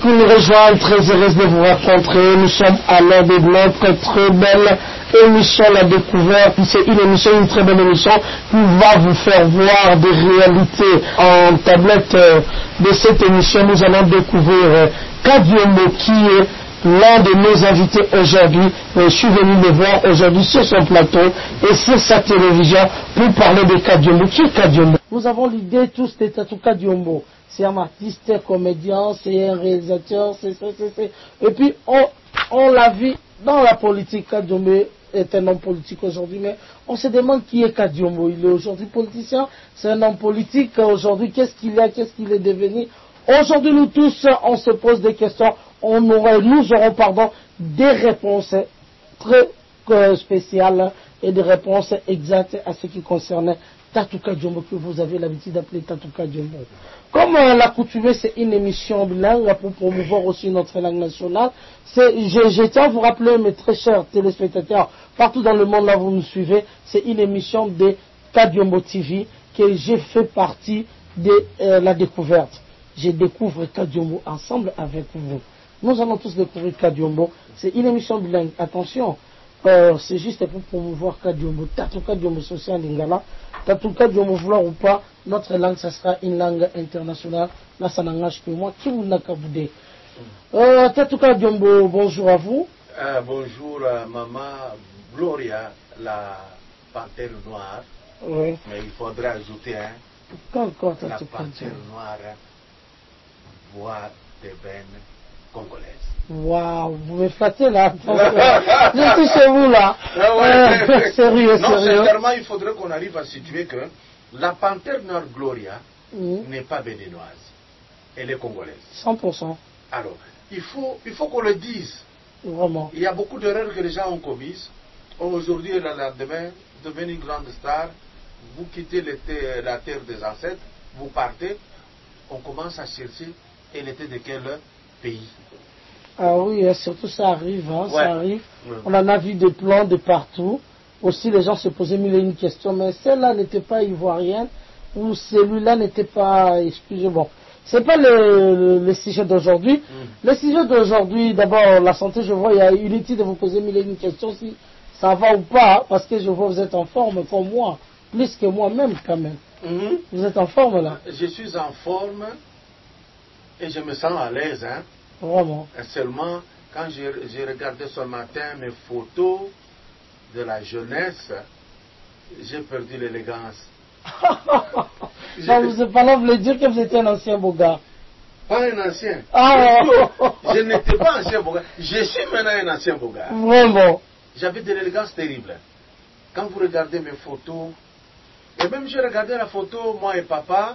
qui nous rejoignent, très heureuse de vous rencontrer. Nous sommes à l'heure de notre très belle émission La Découverte. C'est une très belle émission qui va vous faire voir des réalités. En tablette de cette émission, nous allons découvrir Kadiombo qui est l'un de nos invités aujourd'hui. Je suis venu le voir aujourd'hui sur son plateau et sur sa télévision pour parler de Kadiombo. Qui est Kadiombo? Nous avons l'idée tous de Tatou Kadiombo. C'est un artiste, comédien, c'est un réalisateur, et puis on l'a vu dans la politique. Kadiombo est un homme politique aujourd'hui, mais on se demande qui est Kadiombo. Il est aujourd'hui politicien, c'est un homme politique. Aujourd'hui, qu'est-ce qu'il est devenu? Aujourd'hui, nous tous, on se pose des questions. Nous aurons des réponses très spéciales et des réponses exactes à ce qui concerne Tatou Kadiombo, que vous avez l'habitude d'appeler Tatou Kadiombo. Comme l'accoutumée, c'est une émission bilingue pour promouvoir aussi notre langue nationale. Je tiens à vous rappeler, mes très chers téléspectateurs, partout dans le monde, là vous nous suivez, c'est une émission de Kadiombo TV que j'ai fait partie de La Découverte. Je découvre Kadiombo ensemble avec vous. Nous allons tous découvrir Kadiombo. C'est une émission bilingue. Attention, c'est juste pour promouvoir Kadiombo. Tatou Kadiombo social lingala. Tatou Kadiombo, vouloir ou pas, notre langue, ça sera une langue internationale. Là, ça n'engage que moi. Qui vous n'a qu'à vous Tatou Kadiombo, bonjour à vous. Bonjour, maman Gloria, la panthère noire. Oui. Mais il faudrait ajouter, la panthère noire voit des veines congolaises. Waouh, vous me flattez là. Je suis chez vous là. Sérieux. Non, sincèrement, il faudrait qu'on arrive à situer que la panthère noire Gloria n'est pas béninoise. Elle est congolaise. 100%. Alors, il faut qu'on le dise. Vraiment. Il y a beaucoup d'erreurs que les gens ont commises. Aujourd'hui et le lendemain, devenez une grande star, vous quittez la terre des ancêtres, vous partez, on commence à chercher, elle était de quel pays? Ah oui, surtout ça arrive, ouais. Ça arrive. Ouais. On en a vu des plans de partout. Aussi, les gens se posaient mille et une questions, mais celle-là n'était pas ivoirienne, ou celui-là n'était pas, excusez-moi. C'est pas le sujet d'aujourd'hui. Le sujet d'aujourd'hui, d'abord, la santé, je vois, il y a inutile de vous poser mille et une questions si ça va ou pas, parce que je vois que vous êtes en forme comme moi, plus que moi-même quand même. Vous êtes en forme là? Je suis en forme et je me sens à l'aise, Vraiment. Et seulement, quand j'ai regardé ce matin mes photos de la jeunesse, j'ai perdu l'élégance. Non, vous voulez dire que vous étiez un ancien beau gars? Pas un ancien. Je n'étais pas un ancien beau gars. Je suis maintenant un ancien beau gars. Vraiment. J'avais de l'élégance terrible. Quand vous regardez mes photos, et même j'ai regardé la photo, moi et papa,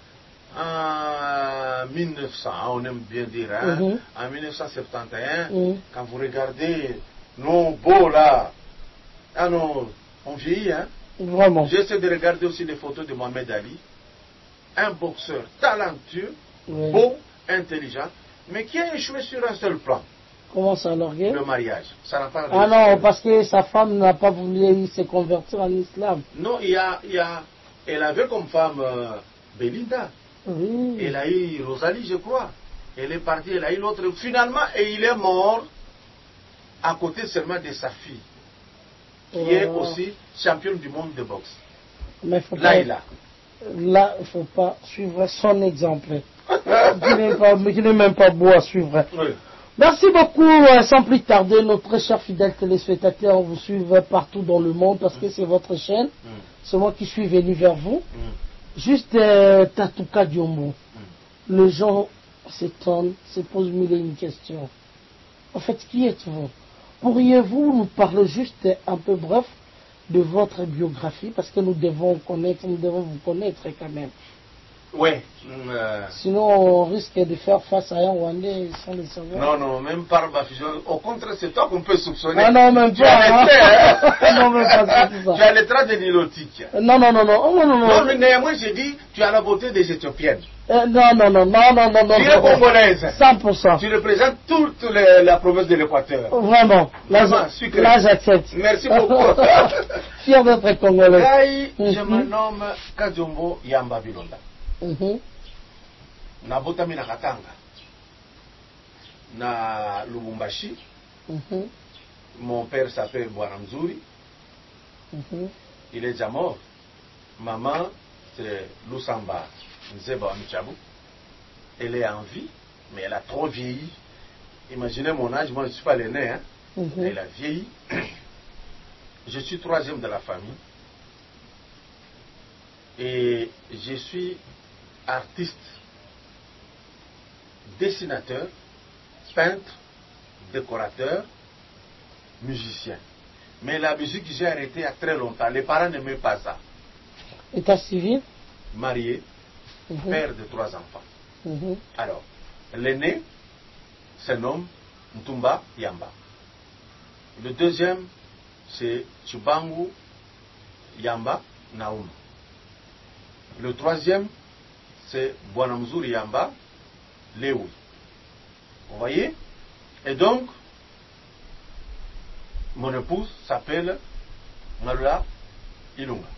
en 1900, on aime bien dire, en 1971, quand vous regardez nos beaux là, on vieillit, Vraiment. J'essaie de regarder aussi les photos de Mohamed Ali, un boxeur talentueux, beau, intelligent, mais qui a échoué sur un seul plan. Comment ça, l'orgueil? Le mariage. Ça n'a pas réussi. Non, parce que sa femme n'a pas voulu se convertir en islam. Non, elle avait comme femme Belinda. Oui. Elle a eu Rosalie, je crois. Elle est partie, elle a eu l'autre. Finalement, et il est mort à côté seulement de sa fille, qui est aussi championne du monde de boxe. Mais Laïla. Là, il ne faut pas suivre son exemple. qui n'est même pas beau à suivre. Oui. Merci beaucoup. Sans plus tarder, nos très chers fidèles téléspectateurs vous suivent partout dans le monde parce que c'est votre chaîne. C'est moi qui suis venu vers vous. Juste Tatou Kadiombo. Les gens s'étonnent, se posent mille et une questions. En fait, qui êtes-vous? Pourriez-vous nous parler juste un peu bref de votre biographie, parce que nous devons vous connaître quand même. Oui. Sinon, on risque de faire face à un Rwandais sans le savoir. Non, même par ma fusion. Au contraire, c'est toi qu'on peut soupçonner. Ah non, même pas. Non, même pas, c'est ça. Tu as les traits de nilotique. Non. Non, mais moi j'ai dit, tu as la beauté des Éthiopiennes. Non. Tu es congolaise. 100%. Tu représentes toute la province de l'Équateur. Vraiment. Là, j'accepte. Merci beaucoup. Fier d'être congolais. Je me nomme Kadiombo Yamba Bilonda. Nabotami na Katanga. na Lubumbashi. Mon père s'appelle Bwanamzuri. Il est déjà mort. Maman, c'est Lusamba Nzeba Amichabu. Elle est en vie, mais elle a trop vieilli. Imaginez mon âge, moi je ne suis pas l'aîné, hein. Elle a vieilli. Je suis troisième de la famille. Et je suis artiste, dessinateur, peintre, décorateur, musicien. Mais la musique, j'ai arrêté il y a très longtemps. Les parents n'aimaient pas ça. État civil? Marié, père de 3 enfants. Alors, l'aîné se nomme Ntumba Yamba. Le deuxième, c'est Chubangu Yamba Naum. Le troisième, c'est Bwanamzuri Yamba Lewi. Vous voyez? Et donc, mon épouse s'appelle Marula Ilunga.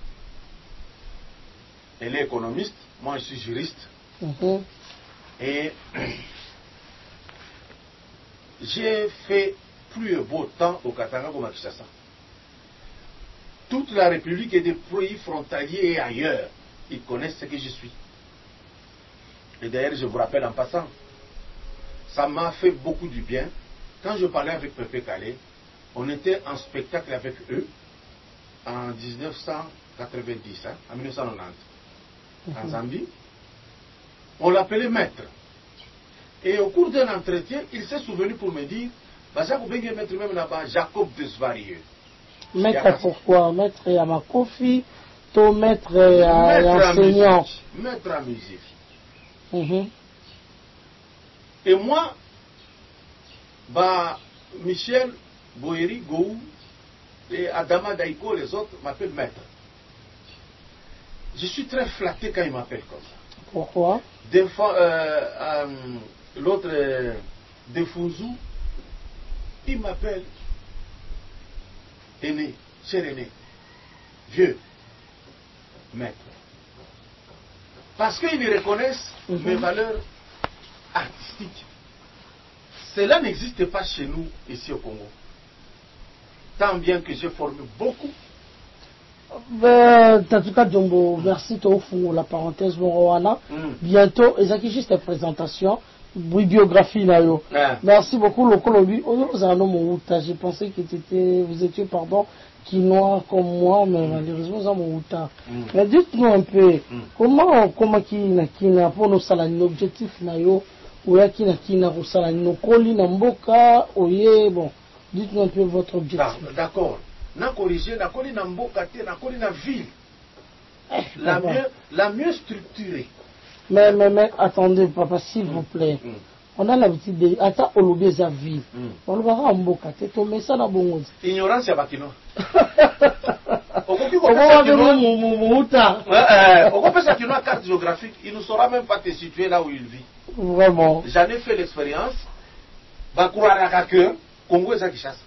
Elle est économiste, moi je suis juriste. Et j'ai fait plus beau temps au Katanga qu'au Kinshasa. Toute la République et des pays frontaliers et ailleurs, ils connaissent ce que je suis. Et d'ailleurs, je vous rappelle en passant, ça m'a fait beaucoup du bien. Quand je parlais avec Pépé Calais, on était en spectacle avec eux en 1990, en 1990, en Zambie. On l'appelait maître. Et au cours d'un entretien, il s'est souvenu pour me dire, Baza Koubenge maître même là-bas, Jacob Desvarieux. Maître pourquoi? Maître à Makofi, ton maître à enseignant. Maître à musique. Et moi, Michel Boeri Gou et Adama Daiko, les autres, m'appellent maître. Je suis très flatté quand ils m'appellent comme ça. Pourquoi? L'autre, Defunzou, il m'appelle aîné, cher aîné, vieux, maître. Parce qu'ils reconnaissent mes valeurs artistiques. Cela n'existe pas chez nous, ici au Congo. Tant bien que j'ai formé beaucoup. Tatuka Djombo, merci pour la parenthèse. Bientôt, et ça qui juste la présentation, biographie nayo. Merci beaucoup, le Colombie. J'ai pensé que vous étiez, quinois comme moi, mais malheureusement, ça m'a. Mais dites-nous un peu, comment kina pour nous salariés, l'objectif nayo, ou ya kina pour salariés, nos colis, n'amboka, oye, bon. Dites-nous un peu votre objectif. D'accord. Na corrigé, na koli na mboka te, na koli na ville. La mieux structurée. Mais attendez, papa, s'il vous plaît. On a l'habitude de. Attends, on oublie sa ville. On le verra en mboka te, to mais ça na bongo. Ignorance ya bakino. On peut ça une carte géographique, il ne saura même pas te situer là où il vit. Vraiment. J'en ai fait l'expérience. Bakura que Congo est à Kinshasa.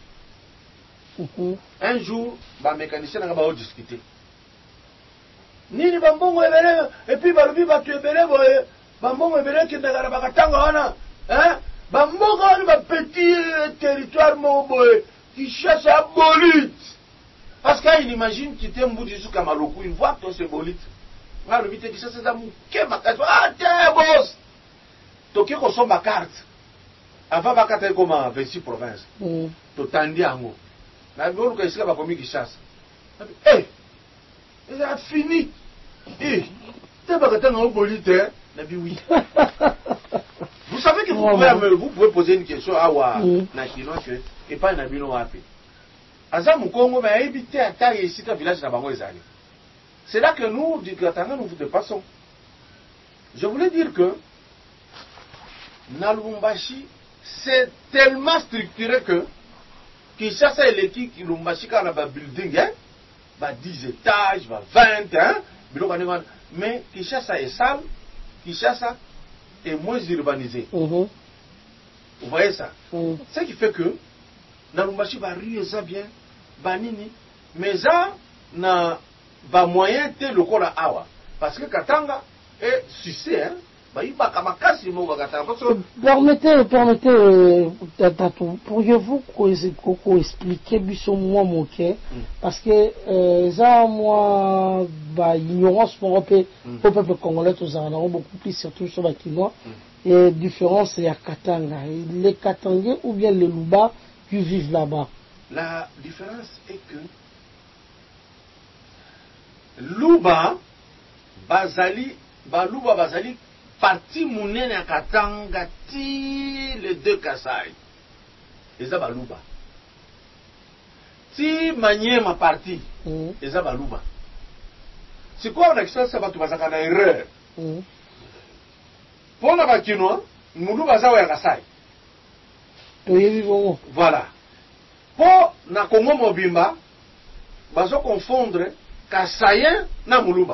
Un jour, les mécaniciens ont discuté. Nini bambongo ebele et puis balubi batu ebele boye bambongo ebele ki ndagara bakatanga wana hein bambongo ni ba petit territoire mo boye qui cherche à bolite parce qu'il imagine qu'il était mbudu jusqu'à Maloko il voit que c'est bolite balubi te qui cherche ça muke makato ah te boss toki ko somba carte avant bakata comme 26 provinces to tandi ango na biolo ka isika bakomi Kinshasa eh c'est fini. Eh, vous savez que vous pouvez poser une question à Nakino et pas Nabino Wapi. Azam Congo m'a évité à taille ici dans le village de. C'est là que nous, du Katanga, nous vous dépassons. Je voulais dire que Nalumbashi, c'est tellement structuré que Kinshasa et l'équipe Lumbashi, quand on a un building, 10 étages, 20, hein. Mais Kinshasa est sale, Kinshasa est moins urbanisé. Vous voyez ça? Ce qui fait que Nalumbashi va rire ça bien, banini, mais ça n'a pas moyen de le coller à Awa. Parce que Katanga est sucé, hein? Tatou, pourriez-vous expliquer moi mon quai parce que ça moi ignorance au peuple congolais tous en ont beaucoup plus surtout sur les Kinois et différence il y a Katanga les Katangais ou bien les Luba qui vivent là-bas. La différence est que Luba Bazali parti munene ya Katanga ti les deux Kasai eza baluba ti Maniema parti eza baluba sikoyo na kisasa bato bazaka na erreur pona bakinois muluba zawo ya Kasai toyebi bongo voilà po na Congo mobimba bazo confondre Kasayen na muluba.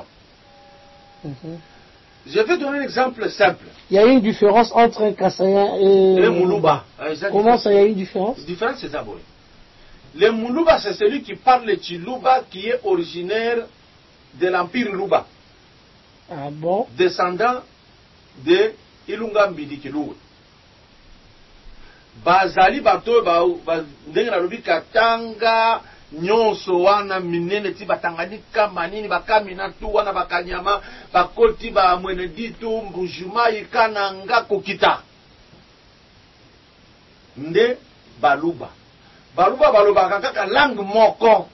Je vais donner un exemple simple. Il y a une différence entre un Kassayen et Moulouba. Comment ça, il y a une différence? La différence, c'est ça. Le Moulouba, c'est celui qui parle le Chiluba, qui est originaire de l'Empire Luba. Ah bon? Descendant de Ilunga Mbidi Kiloué. Bazali Bato, Ndengana Lubi Katanga, nyonso wana minene ti Batanganyika manini bakamina tu wana bakanyama bakoti ba mweneditu mbujuma ikananga kokita nde baluba baluba kaka langue moko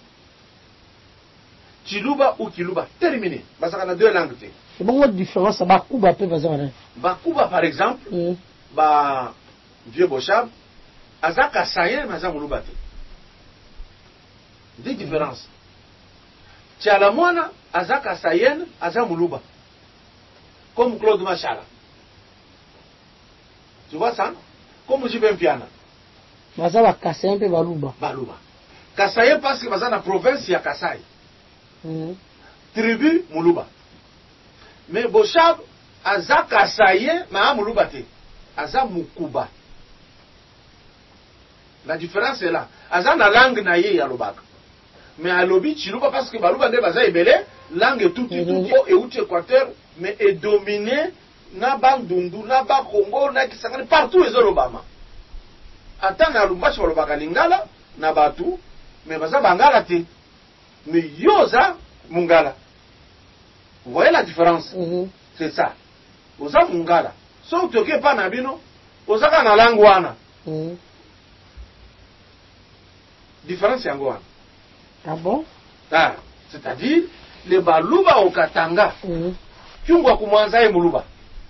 Chiluba ou Kiluba terminé basaka na deux langues te c'est bon votre différence bakuba pe bazana bakuba par exemple ba vieux bochab azaka sayen maza muluba te des différences. Tchalamwana, Azaka Sayen, Azamuluba. Comme Claude Machala. Tu vois ça? Comme Jibem Piana. Mazala Kassayen pe Baluba. Baluba. Kassayen parce que dans la province, il y a Kassai. Tribu, Muluba. Mais Bochab, Azaka Sayen, Maha Muluba te. Azamukuba. La différence est là. Azana langue naye yalobaka. Mais à l'obi Chiluba parce que Baluba nde baza ebele langue tout et outil Équateur mais est dominé na Bandundu na ba Congo na Kisangani partout les Obama. Attends na Lumbashi balobaka lingala na batu mais baza bangala te mais yoza mungala. Vous voyez la différence? C'est ça. Oza mungala. So toke pa na bino ozaka na langue wana. Différence yango wana. Ah bon? Ah, c'est-à-dire, les Baluba au Katanga, qui ont commencé à Muluba.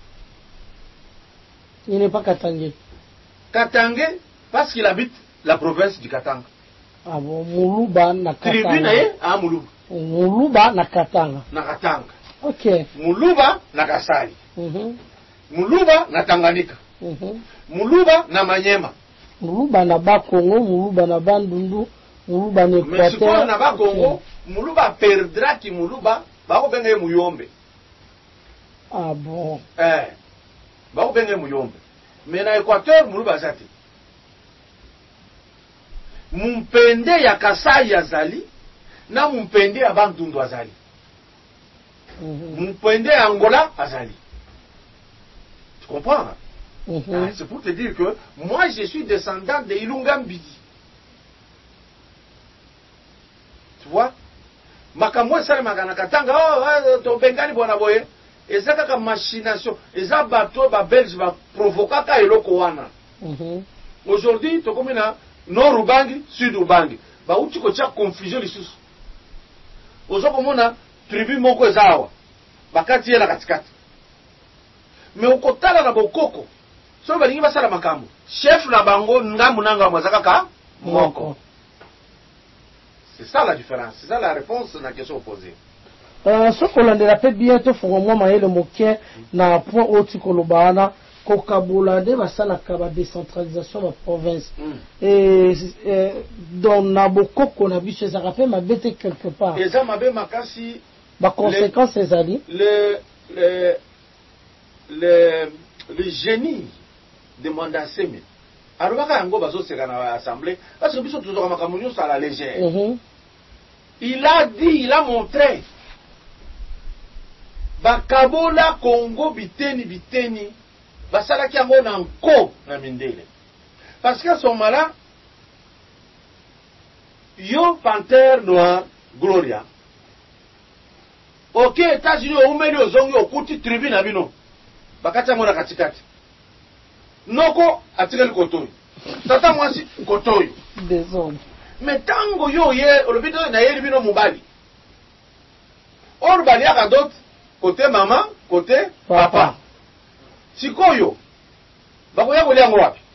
Il n'est pas Katangé. Katangé, parce qu'il habite la province du Katanga. Ah bon, Muluba na Katanga. Tribune à Muluba. Muluba na Katanga. Na Katanga. Ok. Muluba na Kasai. Muluba na Tanganyika. Muluba na Maniema. Muluba na Bakongo, Muluba na Bandundu. Muluba na Équateur. Mais si on na Bakongo, Muluba perdra ki Muluba, bako benge Muyombe. Ah bon. Bako benge Muyombe. Mais na Équateur, Muluba zati. Mumpende ya Kasai ya zali, na mumpende ya Bandundu azali. Mumpende ya Angola azali. Tu comprends? C'est pour te dire que moi je suis descendant de Ilunga Mbidi. Tu vois? Makamwe sale magana Katanga, to bengani bona boye. Eza kaka machination, eza bato ba belge ba provoka ka eloko wana. Aujourd'hui, to komina nord Ubangi, sud Ubangi. Ba uti ko tia confusion lisusu. Ozo komona tribu moko ezawa. Bakati yela katikati. Mais okotala na bokoko. So balingi basala makambo. Chef na bango ngambu nanga mwazaka ka moko. C'est ça la différence, c'est ça la réponse à la question posée. Ce qu'on a déjà fait bientôt, il faut que le moquet na point haut kolobana kokabulade basala kaba décentralisation de la province. Et dans Naboko qu'on a vu chez Zarapé m'a bêté quelque part. Et ça m'a bien makasi. Ma conséquence c'est ali. Le génie de Mandaseme. Alors yango bazo seka na assemblée parce que biso toujours makamunyo ça la légère. Il a dit, il a montré bakabola Congo biteni basalaki yango na nko na mindele. Parce que ce moment-là, yo Panthère Noire Gloria, ok, États-Unis oumeli ozongi okuti tribu na bino bakati yango na katikati noko atikeli kotoyo tata mwasi kotoyo Désolé. mais tango yo ye olobito na yeli bino mobali or baliaka d'autres côté maman côté papa sikoyo bakoya kolia yango wapi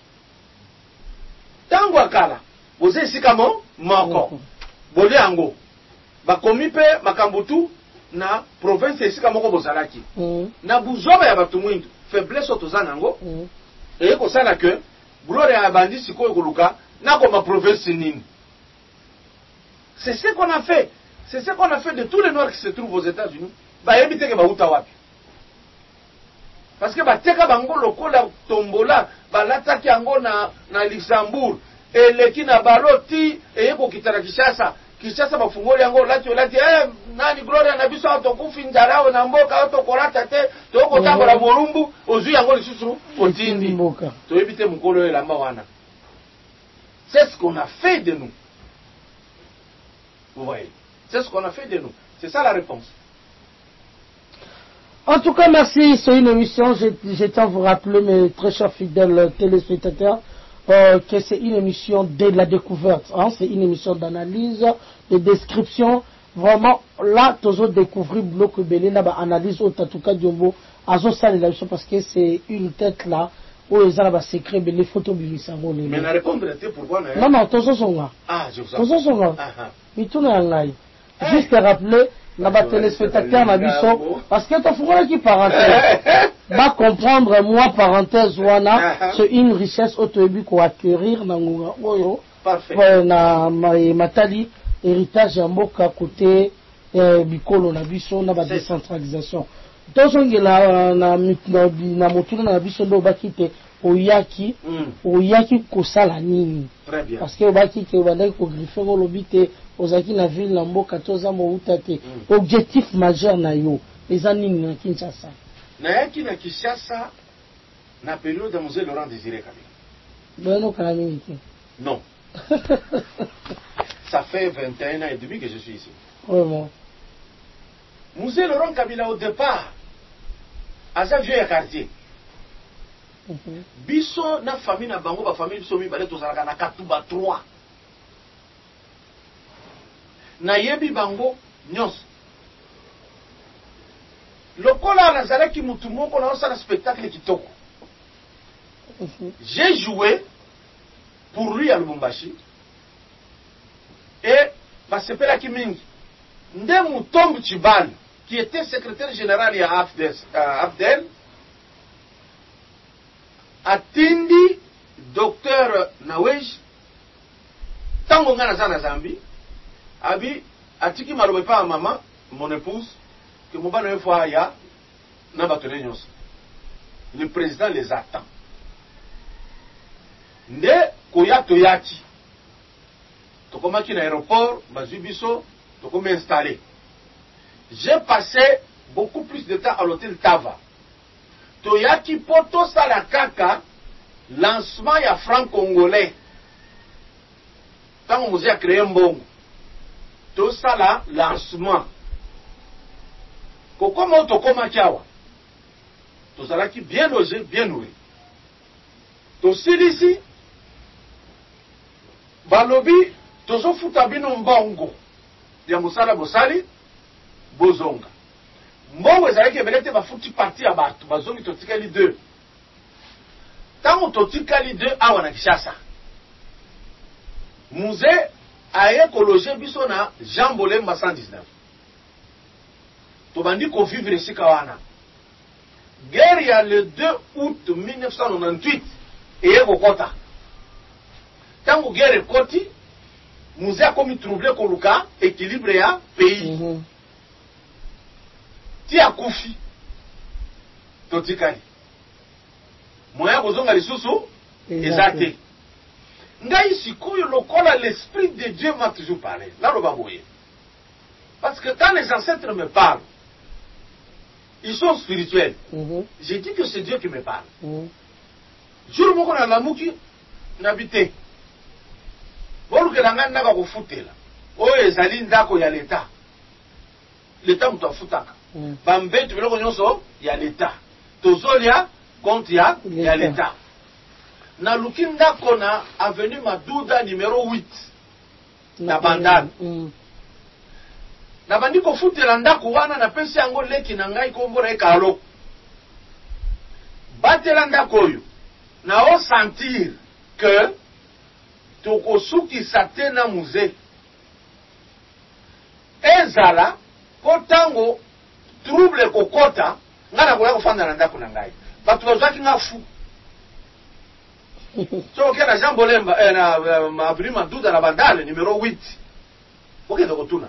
tango akala boze esika moko bolia yango bakomi mpe makambutu na province esika moko bozalaki na buzoba ya bato mwindu faiblesse otoza nango eye kosala ke Gloria ya bandi sikoyo koluka nakoma province nini. C'est ce qu'on a fait. C'est ce qu'on a fait de tous les Noirs qui se trouvent aux États-Unis. Bayebi teke bauta wapi. Parce que bateka bango lokola tombola balataki yango na Luxembourg eleki na baloti eyeko kitala Kishasa bafungoli yango lati nani Gloria na biso atokufi ndarao na mboka otokolata te toko tambola molumbu ozui yango lisusu otindi mboka toyebi te mukolo elamba wana. C'est ce qu'on a fait de nous. Vous voyez, c'est ce qu'on a fait de nous. C'est ça la réponse. En tout cas, merci. C'est une émission. Je tiens à vous rappeler, mes très chers fidèles téléspectateurs, que c'est une émission de la découverte. Hein? C'est une émission d'analyse, de description. Vraiment, là, tous autres découvrir bloc belé, là, analyse au Tatouka Diombo, azo sale la parce que c'est une tête là, où ils ont secret, les photos bimissango. Mais la réponse était pourquoi non, tous autres sont là. Ah, je vous en tous autres sont là. Mais tout le monde juste rappeler, na téléspectateur na biso parce que tu faut qui parenthèse va comprendre moi parenthèse wana c'est une richesse autobi ko acquérir na ngua oyo parfait na matali héritage ya mboka côté bikolo na biso na ba décentralisation tozongela na motuna na biso ndo bakite oyaki kosala nini. Très bien. Parce que obaki ke obandaki ko griffer ko lobite ozaki na ville na mboka toza mouta te objectif majeur na yo eza nini na Kinshasa na yaki na Kinshasa na période de Mzee Laurent Désiré Kabila bueno kana mingi te non ça fait 21 ans et demi que je suis ici vraiment Mzee Laurent Kabila au départ à sa vieux quartier biso na famille na bango ba famille biso mi balé tozalaka na Katuba 3 na yebi bango nyos lokola nazalaki mutu moko na osala spectacle kitoko j'ai joué pour lui à Lubumbashi et basepelaki mingi nde Mutombo Chibali qui était secrétaire général ya AFDEL atindi docteur Nawej tango nga naza na Zambie abi atiki malobe pa maman mon épouse que mobana une fois ya na batone nyonso le président les attend nde koya toyaki tokomaki na aéroport bazwi biso tokomi installé. J'ai passé beaucoup plus de temps à l'hôtel Tava toyaki poto sala kaka lancement ya franc congolais tango mozé a créé mbongo to sala lancement kokoma tokoma kiawa tozalaki bien logé bien nourri tosilisi balobi tozofuta bino mbongo ya mosala bosali bozonga mbongo ezalaki ebele te bafuti parti ya bato bazongi totikali 2 tango totikali 2 awa na Kinshasa musée aye kologer biso na Jean Bolemba 119 tobandi ko vivre esika wana guerre ya le 2 août 1998 eye kokota tango guerre ekoti musée akomi troublé koluka équilibre ya pays ti akufi totikali moya kozonga lisusu eza te ngai sikoyo lokola l'esprit de Dieu m'a toujours parlé naloba boye parce que quand les ancêtres me parlent ils sont spirituels. J'ai dit que c'est Dieu qui me parle. Jour où on a la mouki, n'habité. Bon, que la main n'a pas refouté là. Oh, et Zaline d'Ako, il y a l'État. L'État m'a foutaka. Bambé, tu veux le connaître, il y a l'État. Tozolia, compte, il y a l'État. Na Lukinda Kona, avenue Madouda numéro 8. Na Bandane. Na bandi ko futela ndako wana na pesi yango leki na ngai kombora ekalo. Batela ndako oyo. Na o sentir que tokosuki sate na musée. Ezala kotango trouble kokota ngana koya kofanda na ndako na ngai. Batu bazaki nga fu. So kena Jean Bolemba na avenue Madouda na Bandane numéro 8. Ok dokotuna.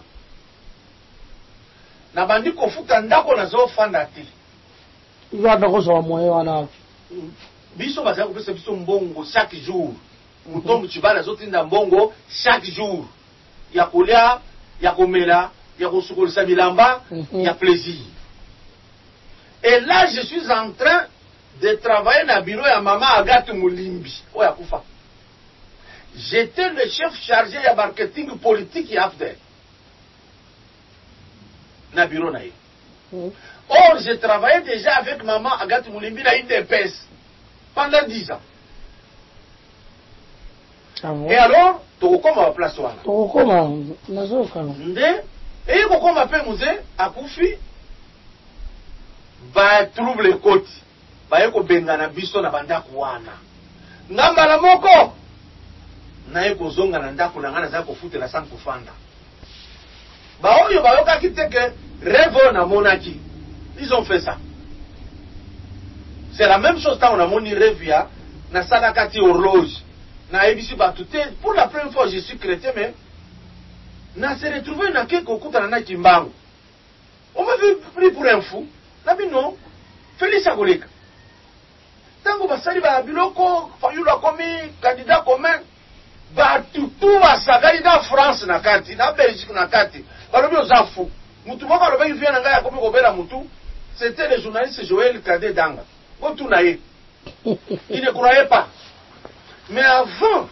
Na bandi kofuta ndako na zo fanda te. Iwa ndako zo moyo wana. Biso bazali kopesa biso mbongo chaque jour. Mutombo chibala zo tinda mbongo chaque jour. Ya kolia, ya komela, ya kosukolisa bilamba, ya plaisir. Et là je suis en train de travailler na bureau ya maman Agathe Moulimbi. Oya kufa. J'étais le chef chargé ya marketing politique ya AFDEL. Na bureau na ye. Or, j'ai travaillé déjà avec maman Agathe Moulimbi na IDPS pendant 10 ans. Et alors, tokokoma wa place wana. Tokokoma nazoka. Nde, et kokoma pe musée akufi ba trouble koti. Ba yeko bengana biso na bandako wana. Ngambala moko na yeko zonga na ndako na ngana za kofutela sans kufanda. Bah oyo bayoka kiteke rêve na monaki. Ils ont fait ça. C'est la même chose quand on a moni rêve ya na sadakati horloge. Na ebisi batute pour la première fois je suis chrétien mais na se retrouver na quelque okuta na kimbango. On m'a vu pris pour un fou. Na bino Félix Agoleka. Tango basali ba biloko fayula komi candidat commun ba tutu basagari na France na kati na Belgique na kati. Balobi ozafu. Mutu moko alobi vient na ngai akomi kobela mutu. C'était le journaliste Joël Kadé Danga. Botu na ye. Il ne croyait pas. Mais avant,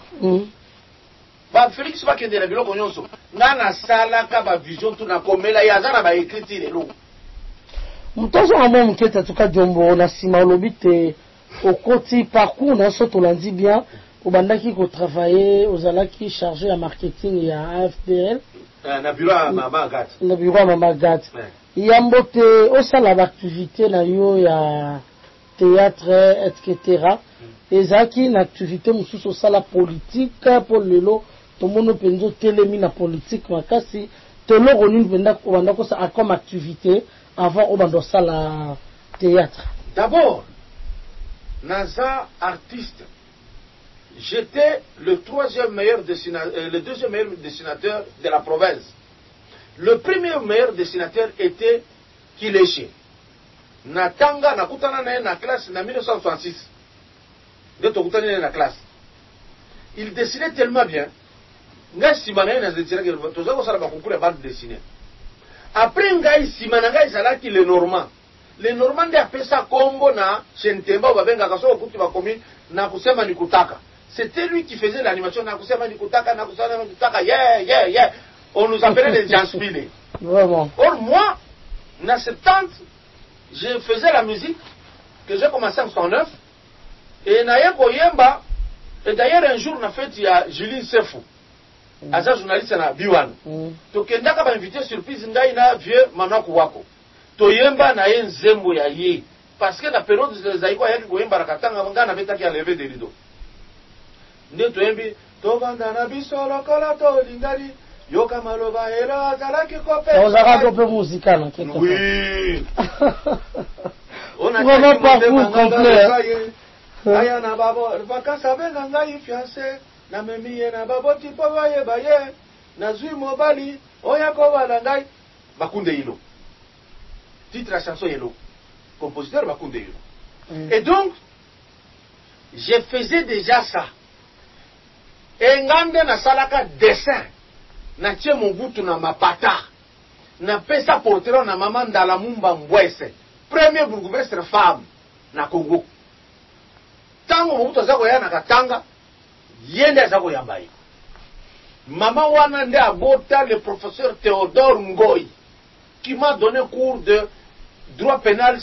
ba Félix bakende na biloko nyonso. Nga na sala ka ba vision tu na komela ya zana ba écriture lelo. Mutozo amo mketa tuka jombo na sima olobi te okoti parcours na so tolandi bien obandaki ko travailler ozalaki chargé à marketing ya AFDL. Na bureau à Maman Agathe. Na bureau à Maman Agathe. Yambo te osala l'activité na yo ya théâtre etc. Ezaki une activité mususu osala politique pour lelo tomono penzo telemi na politique makasi telo roni benda ko banda ko sa comme activité avant obando sala théâtre. D'abord Naza artiste. J'étais le deuxième meilleur dessinateur de la province. Le premier meilleur dessinateur était Kileche. Natanga nakutana na na classe en 1966. De tokutana na classe. Il dessinait tellement bien. Ngai simana na zetsira ke tozako sala ba concours ya bande dessinée. Après ngai simana ngai salaki le normand. Le normand ndio apesa kombo na Shentemba babenga kaso kuti bakomi na kusema nikutaka. C'était lui qui faisait l'animation na kusema nikutaka na kusema nikutaka. Yeah. On nous appelait les Janspilés. Vraiment. Or moi, en 70, je faisais la musique que j'ai commencé en 109 et naye koyemba et d'ailleurs un jour na fait il y a Julie Sefou. Aza journaliste na Biwan. To kendaka ba invité surprise ngai na vieux Manaku wako. To yemba na ye nzembo ya ye parce que la période zaiko yaki koyemba rakatanga ngana betaki à lever des rideaux. Nde to yembi to banda na biso lokola to lingari yoka maloba era azalaki kope. Ozaka kope musical en quelque sorte. Oui. On a vraiment parcours complet. Aya na babo vakasa benga ngai fiancé na memiye na babo tipo baye baye na zui mobali oya ko bala ngai Bakunde Hilo. Titre la chanson Hilo. Compositeur Bakunde Hilo. Et donc je faisais déjà ça. Et ngande na salaka dessin na tie mongutu na mapata na pesa portrait na mama Ndala Mumba Mbwese premier bourgmestre femme na Congo. Tango Mobutu aza koya na Katanga, yende aza koyamba ye. Maman wana nde abota le professeur Théodore Ngoy, qui m'a donné cours de droit pénal,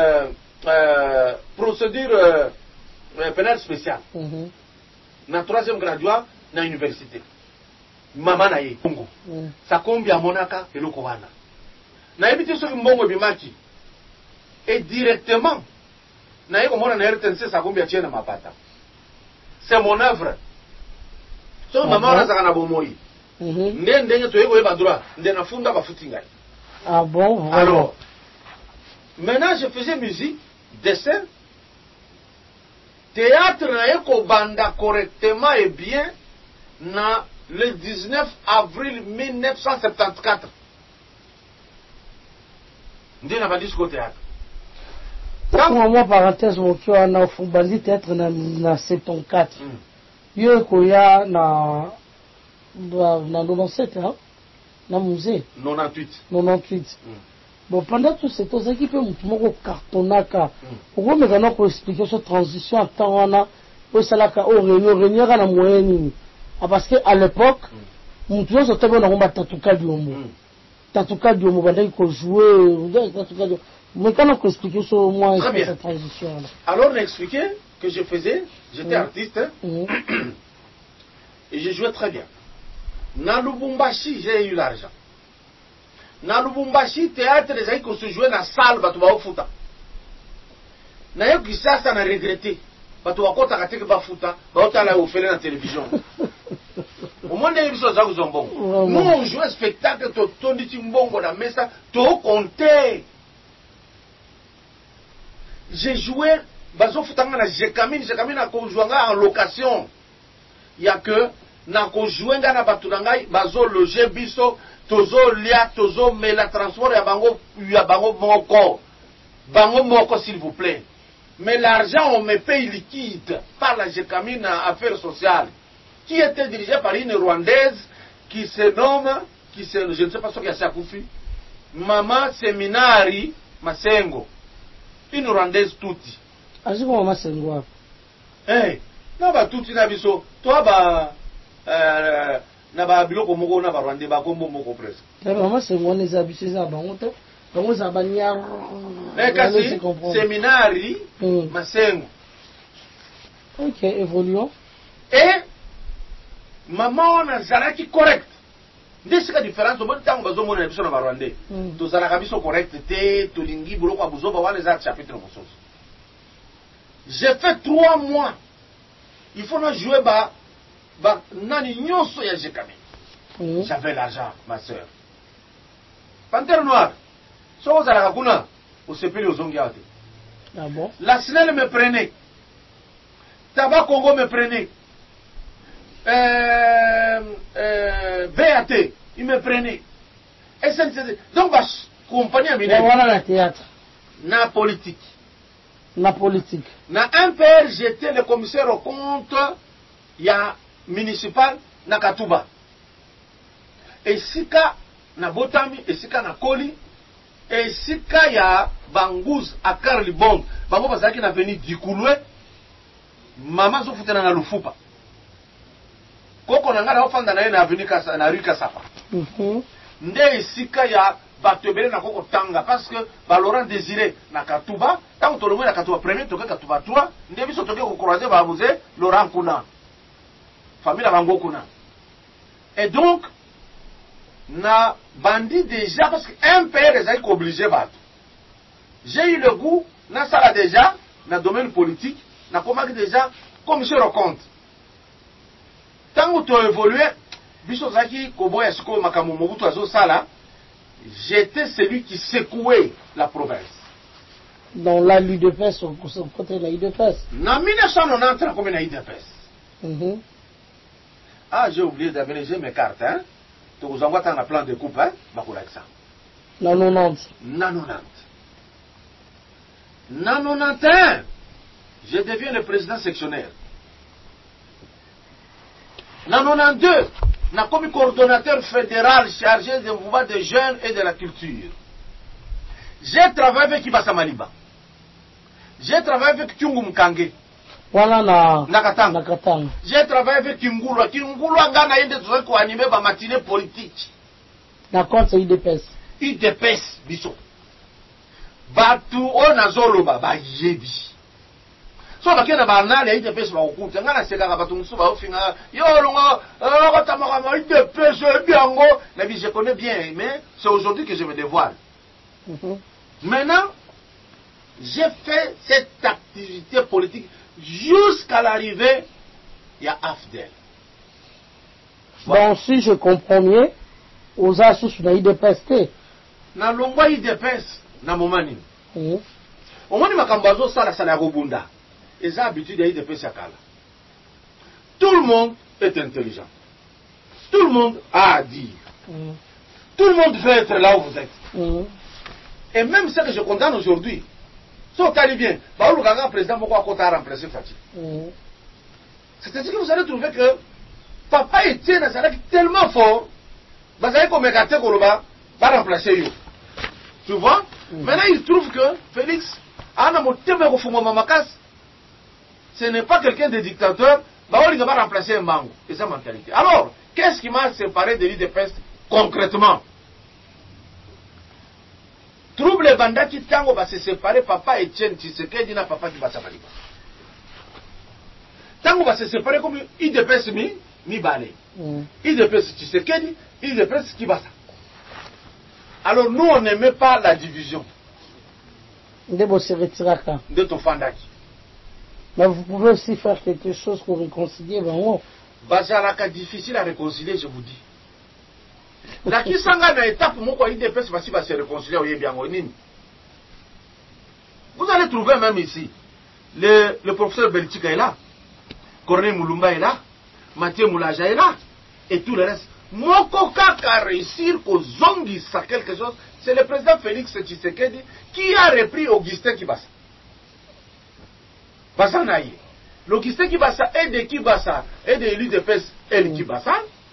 procédure pénale spéciale. Na 3e graduat na université. Maman na ye Congo. Ça combien monaka eloko wana. Na ebiti soki mbongo bimaki. Et directement na ye komona na RTNC ça combien tiena mapata. C'est mon œuvre. So maman wana zaka na bomoi. Ndenge to yeko yeba droit, nde na funda ba futinga. Ah bon? Alors, maintenant je faisais musique, dessin, théâtre na yeko banda correctement et bien na le 19 avril 1974. Ndé na bandi siko théâtre. Moi, parenthèse, mon cœur, na bandi théâtre na 74. Yo koya na 97, hein? Na musée. 98. Bon, pendant tout ce temps, qui peut me cartonaka. Pourquoi me gana ko expliquer cette transition à temps wana au salaka au réunion na moyenne. Parce que à l'époque, mon tout ça était bon na tatuka diomo. Tatuka diomo bandai ko jouer, tatuka diomo. Mais quand on expliquer ça au moins cette transition là. Alors on a expliqué que je faisais, j'étais artiste et je jouais très bien. Na Lubumbashi, j'ai eu l'argent. Na Lubumbashi, théâtre, les gens qui se jouaient dans la salle, batu ba futa. Na yo Kisasa na regretté. Batu ba kota kateke ba futa, ba otala ofele na télévision. Au moins des biso za kuzombongo. Nous on jouait spectacle to tondi timbongo na mesa, to compter. J'ai joué bazo futanga na Jekamine na ko jouanga en location. Il y a que na ko jouenga na batu na ngai bazo loger biso tozo lia tozo mela transport ya bango moko s'il vous plaît. Mais l'argent on me paye liquide par la Jekamine Affaires Sociales qui était dirigée par une Rwandaise qui se nomme je ne sais pas ce qu'il y a Sakoufi Maman Seminari Masengo, une Rwandaise tuti. Aziko Maman Masengo. Eh, na ba tuti na biso toi ba na ba biloko moko na ba Rwandais ba kombo moko presque. Maman Masengo les habitués za bango te. Bango za banya. Kasi Seminari Masengo. OK, évoluons. Et maman na zalaki correct. Ndesika différence au bon temps bazo mona biso na ba Rwandais. To zalaka biso correct te to lingi biloko abuzoba wana za chapitre mososo. J'ai fait 3 mois. Il faut nous jouer nani nyonso ya Jekamine. J'avais l'argent, ma soeur. Panthère Noire. So za la kuna osepeli ozongi ate. Ah bon? La SNEL me prenait. Tabac Congo me prenait. BAT, il me prenait. SNCC. Donc compagnie à mineur. Voilà la théâtre. Na politique. Na politique. Na MPR, j'étais le commissaire au compte ya municipal na Katuba. Et sika na Botami, et sika na Koli, et sika ya Bangouz à Karlibong. Bango bazaki na veni Dikoulwe, maman zo futena na Lufupa. Koko na ngala ofanda na ye na avenue Kasa na rue Kasapa. Nde sika ya batebele na koko tanga parce que ba Laurent Désiré na Katuba, tant to le na Katuba premier to Katuba 3, nde biso toke ko croiser ba abuze Laurent Kuna. Famille Bango Kuna. Et donc na bandi déjà parce que un père est obligé battre. J'ai eu le goût na sala déjà na domaine politique, na komaki déjà commissaire au compte. Tant que tu as évolué, Bissozaki, Koboya, Siko, Makamu, Mobutu, Azo, Sala, j'étais celui qui secouait la province. Dans la l'UDPS, contre la UDPS. En 1990, comme la UDPS. Ah, j'ai oublié d'aménager mes cartes, hein. Tu vous envoies un plan de coupe, hein. Bakoula avec ça. La 90. Na 91, je deviens le président sectionnaire. En 92, na comme coordonnateur fédéral chargé des mouvements des jeunes et de la culture. J'ai travaillé avec Kibasa Maliba. J'ai travaillé avec Kyungu Mkange. Voilà na Katanga. J'ai travaillé avec Kimgulwa. Kimgulwa ngana yende tuwe ko animer ba matinée politique. D'accord, c'est UDPS. UDPS biso. Batu ona zoloba ba yebi. So bakena ba nale UDPS ba okuta ngana seka batu musu ba ofinga yo longa ko tamaka ma UDPS biango. Mais je connais bien, mais c'est aujourd'hui que je me dévoile. Maintenant, j'ai fait cette activité politique jusqu'à l'arrivée, il y a AFDEL. Voilà. Donc, si je comprends mieux, aux associations na IDPS, na longwa IDPS, na momani. Omoni makambazo sala sala robunda. Et ça, habitude à IDPS à Kala. Tout le monde est intelligent. Tout le monde a à dire. Tout le monde veut être là où vous êtes. Et même ce que je condamne aujourd'hui, si on t'allait bien, le président Moko a remplacé Fatih. C'est-à-dire que vous allez trouver que Papa Etienne est tellement fort, vous allez comme Megate Koloba va remplacer eux. Tu vois? Maintenant, il trouve que Félix, ce n'est pas quelqu'un de dictateur, il va remplacer un mango. C'est sa mentalité. Alors, qu'est-ce qui m'a séparé de l'IDPS concrètement? Trouble bandaki tango va se séparer papa Etienne Tshisekedi na papa Kibasa Maliba. Tango va se séparer comme IDPS mi balé. IDPS Tshisekedi, IDPS Kibasa. Alors nous on n'aimait pas la division. De ton fandaki. Mais vous pouvez aussi faire quelque chose pour réconcilier. Bazalaka difficile à réconcilier, je vous dis. La kisanga na étape moko IDPS va se réconcilier au Yebiango nini. Vous allez trouver même ici le professeur Belchika est là, Corneille Moulumba est là, Mathieu Moulaja est là et tout le reste. Moko kaka réussir qu'aux zongi ça quelque chose, c'est le président Félix Tshisekedi qui a repris Augustin Kibasa. Basanaï. L'Augustin Kibasa est de Kibasa et de l'UDPS et de Kibasa.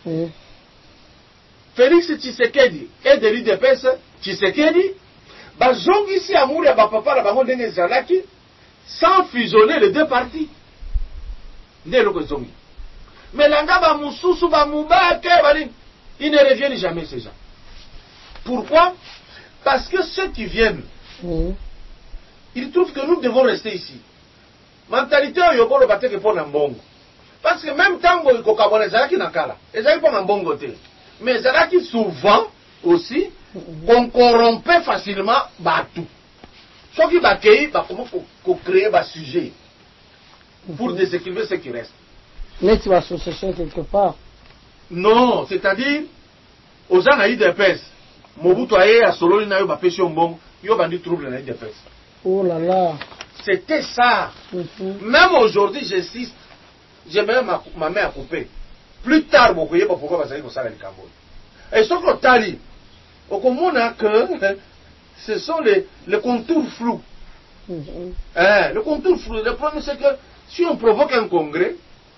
Félix Tshisekedi et de l'UDPS Tshisekedi, bazongi si amour ya papa la bango ndenge zalaki sans fusionner les deux partis. Ndelo ko zongi. Mais langa ba mususu ba mubake bali, ils ne reviennent jamais ces gens. Pourquoi? Parce que ceux qui viennent, ils trouvent que nous devons rester ici. Mentalité yobolo bateke pour mbongo. Parce que même tango ikokabona zalaki nakala, ezali pour mbongo te. Mais zalaki souvent aussi on corrompait facilement Batou. Ceux qui bakei ba comment créer ba sujet pour déséquilibrer ce qui reste. Mais tu vas associer quelque part. Non, c'est-à-dire aux gens à IDPS, Mobutu aye a solo na yo ba pesi mbongo, yo bandi trouble na IDPS. Oh là là. C'était ça. Même aujourd'hui, j'insiste, j'ai même ma main à couper. Plus tard, vous voyez pourquoi vous allez au salaire du Cameroun. Et ce que Tali, au commun, que ce sont les contours flous. Le contour flou. Le problème, c'est que si on provoque un congrès,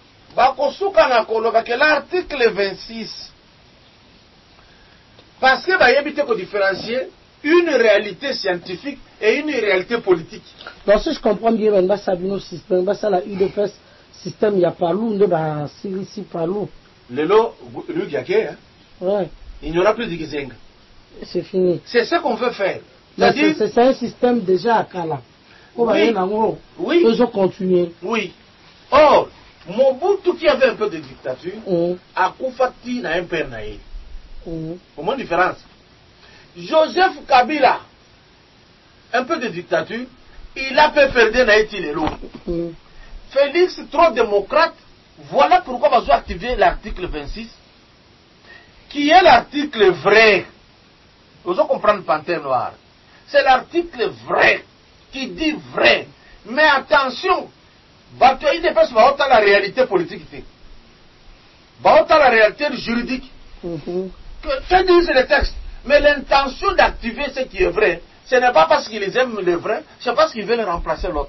l'article 26, parce que il y a différencier une réalité scientifique et une réalité politique. Donc si je comprends bien, ça le système, ça la UDPS système, il y a pas lourd, il pas lourd. Le lot, lui qui a ouais. Il n'y aura plus de Gizenga. C'est fini. C'est ce qu'on veut faire. C'est un système déjà à Kala. Oui. Toujours continuer. Oui. Or, Mobutu qui avait un peu de dictature, a Koufati n'a un père naïf. Au moins différence. Joseph Kabila, un peu de dictature, il a fait perdre Naïti les lots. Félix, trop démocrate, voilà pourquoi on va activer l'article 26, qui est l'article vrai. Vous allez comprendre Panthère Noire. C'est l'article vrai, qui dit vrai. Mais attention, il dépasse la réalité politique. La réalité juridique. Que disent les textes? Mais l'intention d'activer ce qui est vrai, ce n'est pas parce qu'ils aiment le vrai, c'est parce qu'ils veulent remplacer l'autre.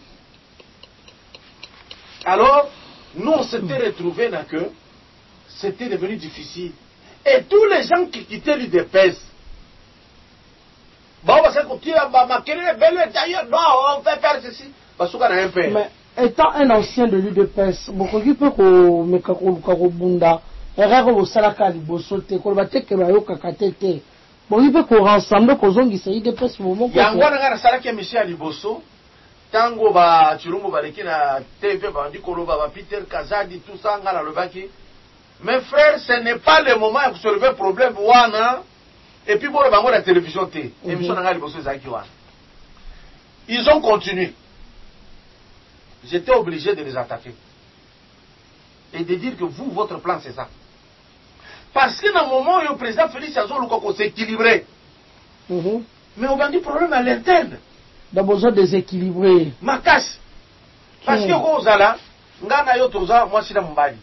Alors, nous on s'était retrouvés là que c'était devenu difficile. Et tous les gens qui quittaient l'UDPS, on fait faire ceci. Mais étant un ancien de l'UDPS, beaucoup qui peut qu'on bunda, erreur au salaka liboso te, qu'on va te que la yoka katete. Bon, il peut qu'on rassemble qu'on zongi c'est l'UDPS moment. Yangwa na salaka monsieur liboso. Tango ba chirumbo baleki na TV ba ndi koloba ba Peter Kazadi tout ça ngala lobaki. Mes frères, ce n'est pas le moment de se lever problème wana et puis bon bango la télévision té émission na ngali bosso zaki wana. Ils ont continué. J'étais obligé de les attaquer et de dire que vous votre plan c'est ça. Parce que dans le moment où le président Félix Azon Lukoko s'est équilibré. Mais on a dit problème à l'interne. Dans besoin déséquilibré. Ma casse. Parce que Rosala, ngana yo toza moi sina mbali.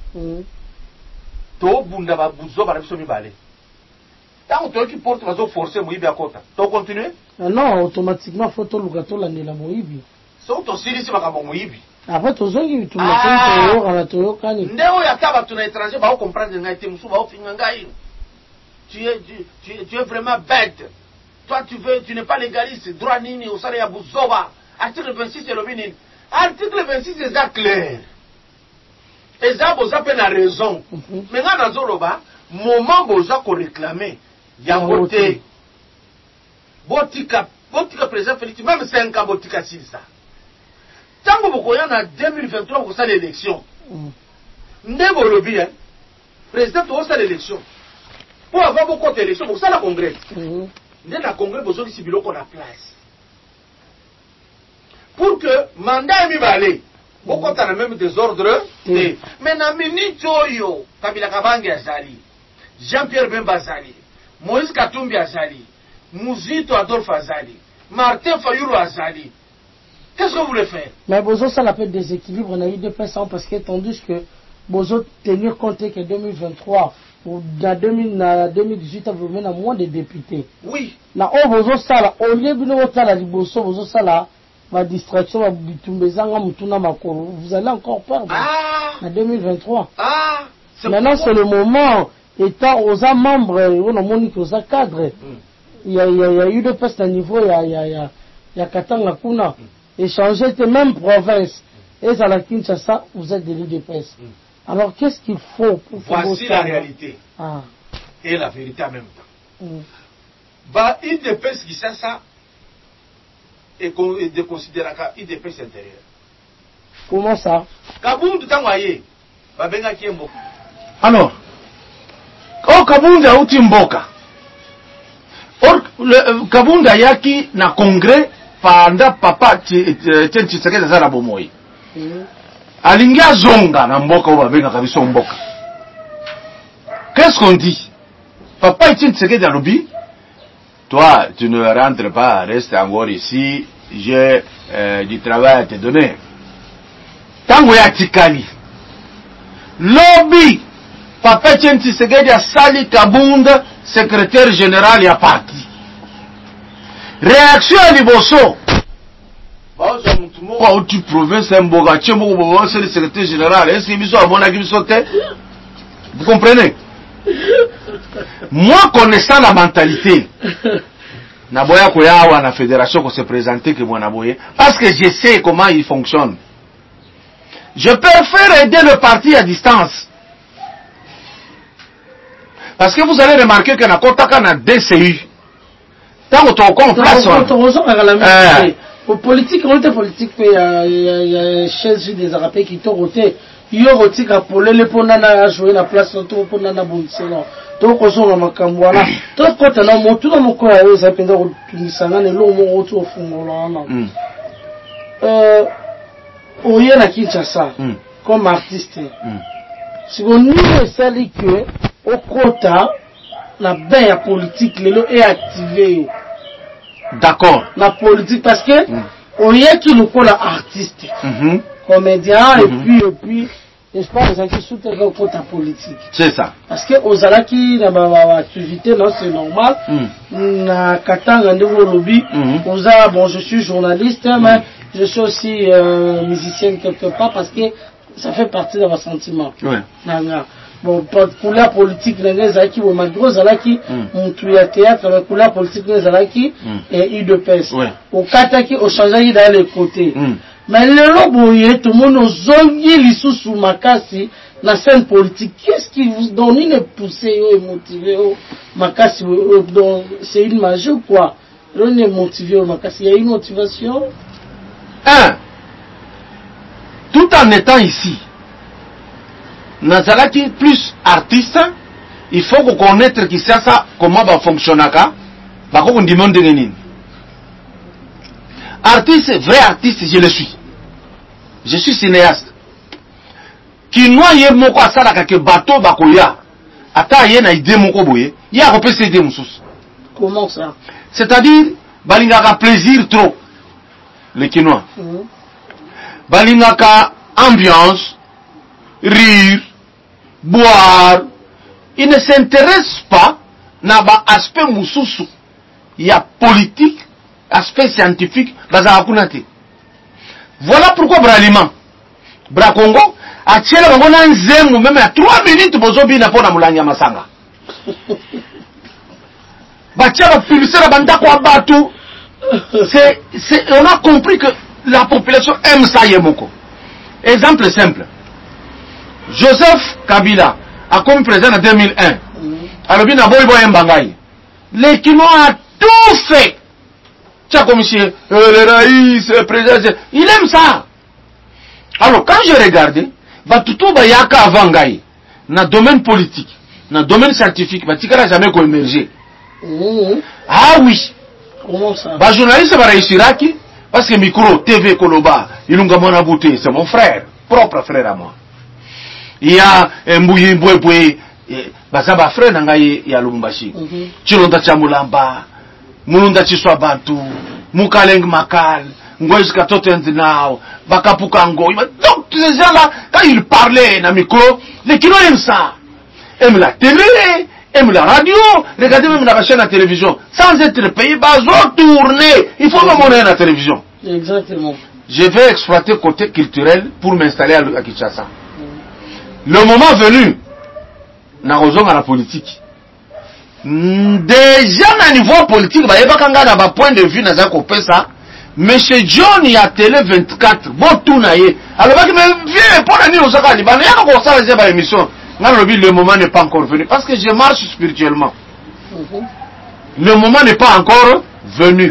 To bunda ba buzo ba biso mibale. Tant to qui porte vazo forcer moyibi akota. To continuer? Non, automatiquement faut to lukato la nela moyibi. So to silisi makambo moyibi. Après to zongi tu m'a to na to kani. Ndeo ya taba tuna étranger ba comprendre ngai te musu ba ofinga ngai. Tu es vraiment bête. Toi, tu n'es pas légaliste. Droit nini au salaire Bouzoba. Article 26, c'est le minine. Article 26, c'est ça clair. Et ça, vous avez la raison. Maintenant, dans Zoroba, moment où vous avez réclamé, il y a voté. Botika président Félix, même 5 ans, Botika 6 ça. Tant que vous avez en 2023, vous avez l'élection. Ndebo lobby, président, vous avez l'élection. Pour avoir beaucoup d'élections, vous avez la congrès. Dans le congrès, vous avez dit qu'on a place. Pour que le mandat est mis balé, vous avez le même désordre. Mais dans le minute, Kabila Kabange Azali, Jean-Pierre Bemba Azali, Moïse Katumbi Azali, Mouzito Adolphe Azali, Martin Fayulu Azali. Qu'est-ce que vous voulez faire? Mais Bozo, ça l'appelle déséquilibre. On a eu 2% parce que, tandis que Bozo tenir compte que 2023, ou dans 2018, vous menez à moins de députés. Oui. Là, on Bozo, ça là, au lieu de nous faire la Liboso, Bozo, ça là, ma distraction, ma bitumbezanga, mutuna makoro, vous allez encore perdre. En 2023. Maintenant, c'est le moment, étant aux membres, on a monique aux cadres. Il y a eu de postes à niveau, il y a Katanga Kuna. Échanger de même province. Et à la Kinshasa, vous êtes des l'UDPS. Alors, qu'est-ce qu'il faut pour voici la réalité. Et la vérité en même temps. Bah, l'UDPS qui sait ça, et de considérer l'UDPS intérieur. Comment ça? Kabound Tangaye, Babenga Kiembo. Alors, au Kabound a outi mboka. Or, Kabound a yaki na congrès pendant papa Tshisekedi za la bomoi. Alingia zonga na mboka ou babenga kabiso mboka. Qu'est-ce qu'on dit? Papa Tshisekedi a lobby. Toi, tu ne rentres pas, reste encore ici. J'ai du travail à te donner. Tango ya tikali. Lobby. Papa Tshisekedi a sali Kabunda, secrétaire général ya parti. Réaction à Liboso. Quoi, tu provinces un boga, tu es c'est le secrétaire général. Est-ce qu'il y a mon avis sauté? Vous comprenez? Moi, connaissant la mentalité, Naboya Koyawa, la fédération qu'on s'est présentée, que moi Naboya, parce que je sais comment il fonctionne. Je préfère aider le parti à distance. Parce que vous allez remarquer que na kotaka na DCU. Tant que tu en place, au politique, on était politique, il y a chaise des Arabes qui t'ont roté. Il y a roté à Paul, les ponana a joué la place, tout pour Nana Bounsela. Donc, on s'en va Camboana. Tout quand on a mon tout dans mon corps, ça peut être Tunisana, et l'eau, mon retour au fond. Au y a la Kinshasa, comme artiste. Si on n'y est sali que, au quota, la baie politique, le est activé. D'accord. La politique, parce que, on y est tout le coup l'artiste. Comédien, et puis, n'est-ce pas, les actifs sous le côté politique. C'est ça. Parce que, aux alaki, dans ma activité, non, c'est normal. Na Katanga, nouveau lobby. Bon, je suis journaliste, mais je suis aussi musicien quelque part, parce que ça fait partie de mon sentiment. Ouais. bon pas couleur politique na zaki bon malgré zalaki mutu ya théâtre la couleur politique na zalaki et UDPS au kataki au changé dans les côtés mais le boye tout le monde zongi lisusu makasi la scène politique. Qu'est-ce qui vous donne une poussée et motivé makasi donc c'est une magie ou quoi? On est motivé au makasi, il y a une motivation. Tout en étant ici Nazalaki plus artiste, il faut qu'on connaisse qui ça comment va fonctionner ka, va qu'on demande de nini. Artiste, vrai artiste, je le suis. Je suis cinéaste. Qui noie moko asala ka bateau bakoya. Ata ye na idée moko boye, ya ko pese idée mususu. Comment ça? C'est-à-dire balingaka plaisir trop. Le Kinois. Balingaka ambiance, rire, boire. Il ne s'intéresse pas na ba aspect mususu. Il y a politique, aspect scientifique, baza akunate. Voilà pourquoi Bralima, Bra Congo, a tiela bango na nzembo même à 3 minutes bozobi na pona mulanya masanga. Ba tiela publicité na banda kwa batu. On a compris que la population aime ça yemoko. Exemple simple. Joseph Kabila a comme président en 2001. Alors bien boy boy mbangai. Les Kinois a tout fait. Tiens comme monsieur le raïs, le président, il aime ça. Alors quand je regardais, va tout bayaka avant Gaï, dans le domaine politique, dans le domaine scientifique, va tikara jamais qu'on émerger. Ah oui. Comment ça? Bah journaliste va réussir parce que micro TV Koloba, il nous a bouté, c'est mon frère, propre frère à moi. Il y a un bouillie boué, bazaba frère nangaye ya Lubumbashi. Chilonda chamulamba, mulunda chiswa bantu, mukaleng makal, ngoïs katote nzinao, bakapuka ngoi. Donc tous ces gens-là, quand ils parlaient dans le micro, les kilos aiment ça. Aiment la télé, aiment la radio, regardez même la chaîne à la télévision. Sans être payé, bazo tourner. Il faut me montrer la télévision. Exactement. Je vais exploiter le côté culturel pour m'installer à Kinshasa. Le moment venu, na raison à la politique. Déjà, à niveau politique, il y a un point de vue dans ça. Monsieur John, il y a Télé 24. Bon, tout naïe. Alors, il me vient pour la nuit au Sakali. Il y a un constat de l'émission. Le moment n'est pas encore venu. Parce que je marche spirituellement. Le moment n'est pas encore venu.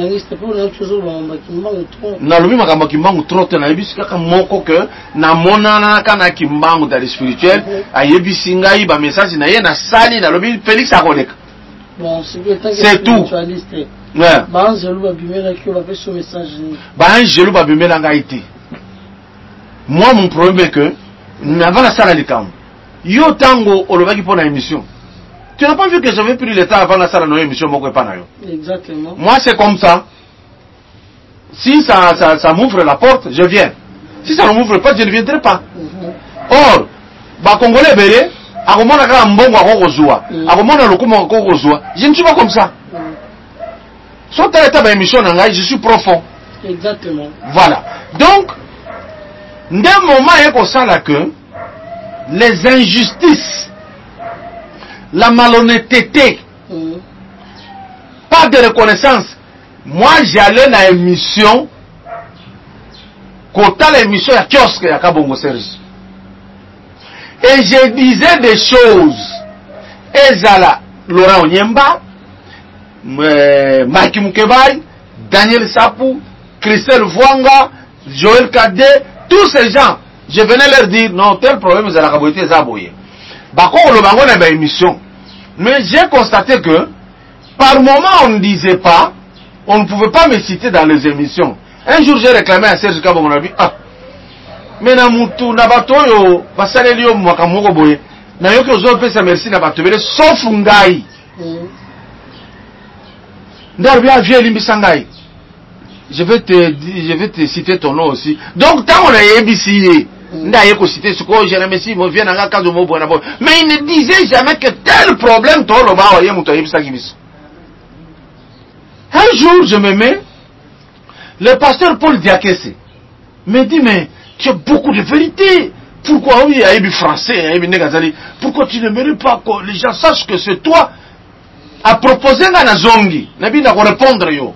Na lobi makamba kimbangu trotte na yebisi kaka moko que na monana kana kimbangu dans le spirituel ayebisi ngai ba message na ye na sali na lobi Félix akoleka. Bon, c'est tout. Ouais. Ba angelou ba bimela ki ba peso message. Ba angelou ba bimela ngai te. Moi mon problème est que avant la salle de camp. Yo tango olobaki pour la émission. Tu n'as pas vu que j'avais pris le temps avant la salle de l'émission moko pa na yo. Exactement. Moi c'est comme ça. Si ça m'ouvre la porte, je viens. Si ça ne m'ouvre pas, je ne viendrai pas. Or, ba Congolais belé, akomona kaka mbongo akokozwa, akomona lokumo akokozwa, je ne suis pas comme ça. Soit à l'état d'émission, je suis profond. Exactement. Voilà. Donc, d'un moment, il y a ça que les injustices, la malhonnêteté, pas de reconnaissance. Moi, j'allais dans l'émission, quand l'émission à kiosque, il y a Kabongo Service. Et je disais des choses. Ezala, Laurent Onyemba, Maki Mukebai, Daniel Sapou, Christelle Vwanga, Joël Kadé, tous ces gens, je venais leur dire, non, tel problème, c'est la caboité, c'est aboyé. Bako, le bango n'a pas émission. Mais j'ai constaté que, par moment, on ne disait pas, on ne pouvait pas me citer dans les émissions. Un jour, j'ai réclamé à Serge Kabongo, on a dit, mais na mutu, na batoyo, basalelio mwakamoko boye, na yoki ozo pesa merci na batobele, sauf ngai. Ndarbia vie limbisangai. Je vais te citer ton nom aussi. Donc, tant on a ABC, ndaye ko citer ce que j'ai remercié, mo vient na kazo mo bona boy. Mais il ne disait jamais que tel problème to lo ba oye muto yebisaki biso. Un jour, je me mets, le pasteur Paul Diakese me dit, mais tu as beaucoup de vérité. Pourquoi oui, il y a du français, pourquoi tu ne mérites pas que les gens sachent que c'est toi à proposer un zongi? Nabi n'a pas répondre yo.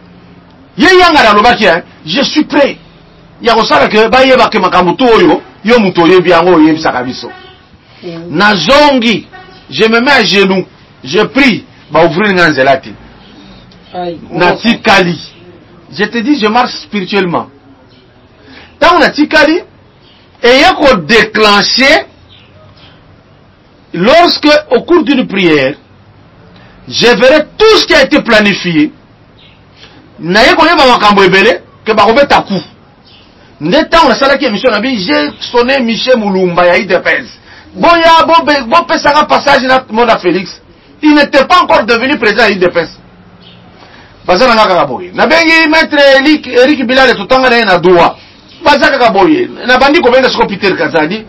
Je suis prêt. Yakosala que bayeba ke makamuto yo, yo mutoye biango yebisaka biso. Na zongi, je me mets à genoux, je prie, bah ouvrir nganzelati. Na tikali. Je te dis, je marche spirituellement. Tant on a tikali, et il y a qu'on déclenché, lorsque, au cours d'une prière, je verrai tout ce qui a été planifié. Naye qu'on y va makambo ebele, que ba robet à coup. N'étant on a ça là qui est mission nabi, j'ai sonné Michel Moulumba, ya IDPS. Bon ya, bon pesanga passage na Mona Félix. Il n'était pas encore devenu président à IDPS. Bazana nga kakaboye. Na bengi maître Eric Bilal tout temps na doa. Bazaka kakaboye. Na bandi ko benda siko Peter Kazadi.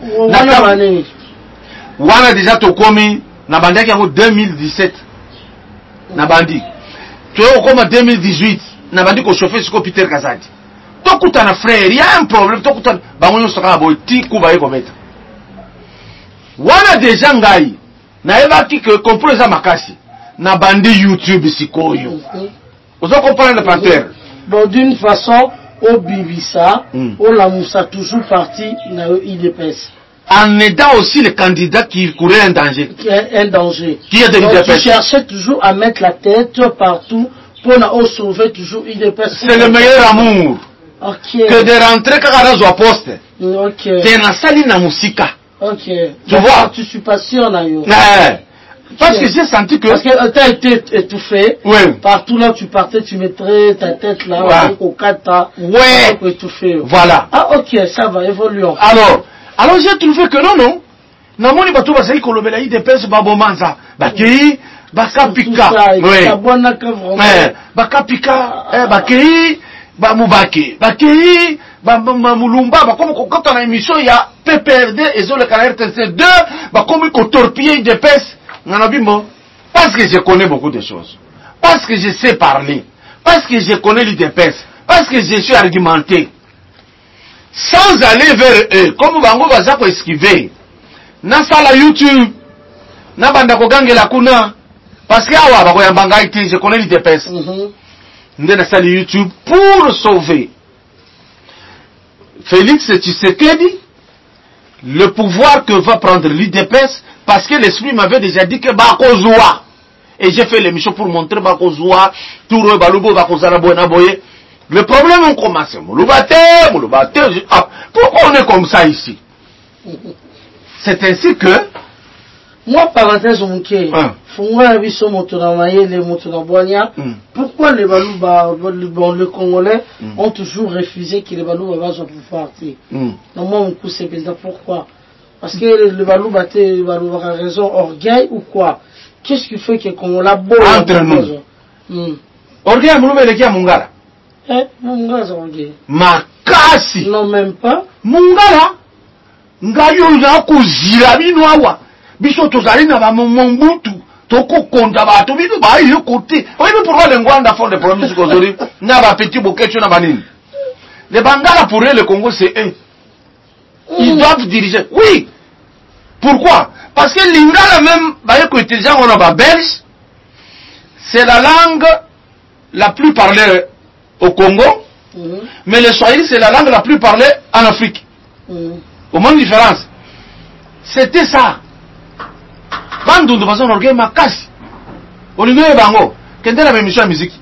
Wana déjà to komi na bandi yango 2017. Na bandi. Tu es comme 2018. Na bandi ko chauffer siko Peter Kazadi. Tokuta na frère, il y a un problème. Tokuta bango nyo saka boye ti kuba yeko beta. Wana déjà ngai. Na eva ki que comprendre makasi. Na bandi YouTube sikoyo. Vous comprenez le panthère? Bon, d'une façon, au Bibisa, au Lamoussa toujours parti, il épaisse. En aidant aussi les candidats qui couraient un danger. Un danger. Qui est de l'IDPS. Tu cherchais toujours à mettre la tête partout pour sauver toujours l'IDPS. C'est le meilleur amour. Okay. Que de rentrer quand on a poste. Ok. C'est na sali na musika. Ok. Tu vois? Tu suis pas sûr, Nayo. Parce que j'ai senti que... Parce que tu as été étouffé. Oui. Partout là tu partais, tu mettrais ta tête là, ouais. Au kata. Ouais. Étouffé. Voilà. Ah ok, ça va, évoluons. Alors j'ai trouvé que non. Namoni bato basali kolobela IDPS babomanza. Bakei, bakapika. Oui. Bakapika, bakei, bamubake. Bakei, bamulumba, bakomi kokota na émission ya PPRD et sur le canal RTC2, bakomi ko torpiller IDPS. Parce que je connais beaucoup de choses. Parce que je sais parler. Parce que je connais l'IDPS. Parce que je suis argumenté. Sans aller vers eux. Comme Bango Bazako esquiver. Na sala YouTube. Na bandako gangela kuna. Parce que awa bako yambanga iti. Je connais l'IDPS. Nde na sala YouTube. Pour sauver Félix Tshisekedi. Le pouvoir que va prendre l'IDPS. Parce que l'esprit m'avait déjà dit que Bakozoua. Et j'ai fait l'émission pour montrer Bakozoua, Touro Balubo, Bakozala Boye. Le problème on commence. Mouloubate. Pourquoi on est comme ça ici? C'est ainsi que. Moi, parenthèse, pourquoi les Balouba, les Congolais ont toujours refusé que les Balouba soient pour partir? Non, moi, mon coup, c'est pourquoi? Parce que le Balouba a raison, orgueil ou quoi? Qu'est-ce qui fait qu'on l'a beau entre nous? Orgueil, Mouloube, il y a Mungala. Mungala, c'est orgueil. Makasi. Non, même pas. Mungala. Ngayo na kuzira bino awa. Biso tozali na ba Mobutu. Toko konda ba to bino ba yo côté. Oui, mais pourquoi les Rwandais font des problèmes aujourd'hui? Na ba petit bokecho na banini. Les Bangala pour eux, le Congo c'est eux. Ils doivent diriger. Oui. Pourquoi? Parce que l'Ingala même, on a belge, c'est la langue la plus parlée au Congo, mais le Swahili c'est la langue la plus parlée en Afrique. Au moins différence. C'était ça. Bandou de façon orgueil ma casse. Au niveau de Bango, quelle est la même émission de musique?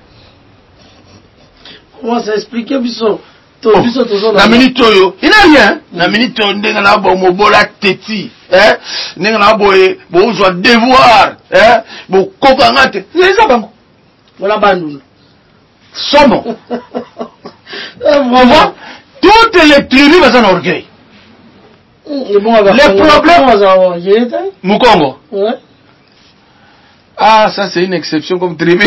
Comment ça expliquer Bisso? La minute toyo, il n'a rien. La minute toyo, n'enga na bo mobola teti, n'enga na bo ozo devoir, bo kokangate. C'est ça Bango. Voilà Bandou. Somo. Vraiment, toutes les tribus sont en orgueil. Les problèmes. Mukongo. Ouais. Ah, ça c'est une exception comme tribu.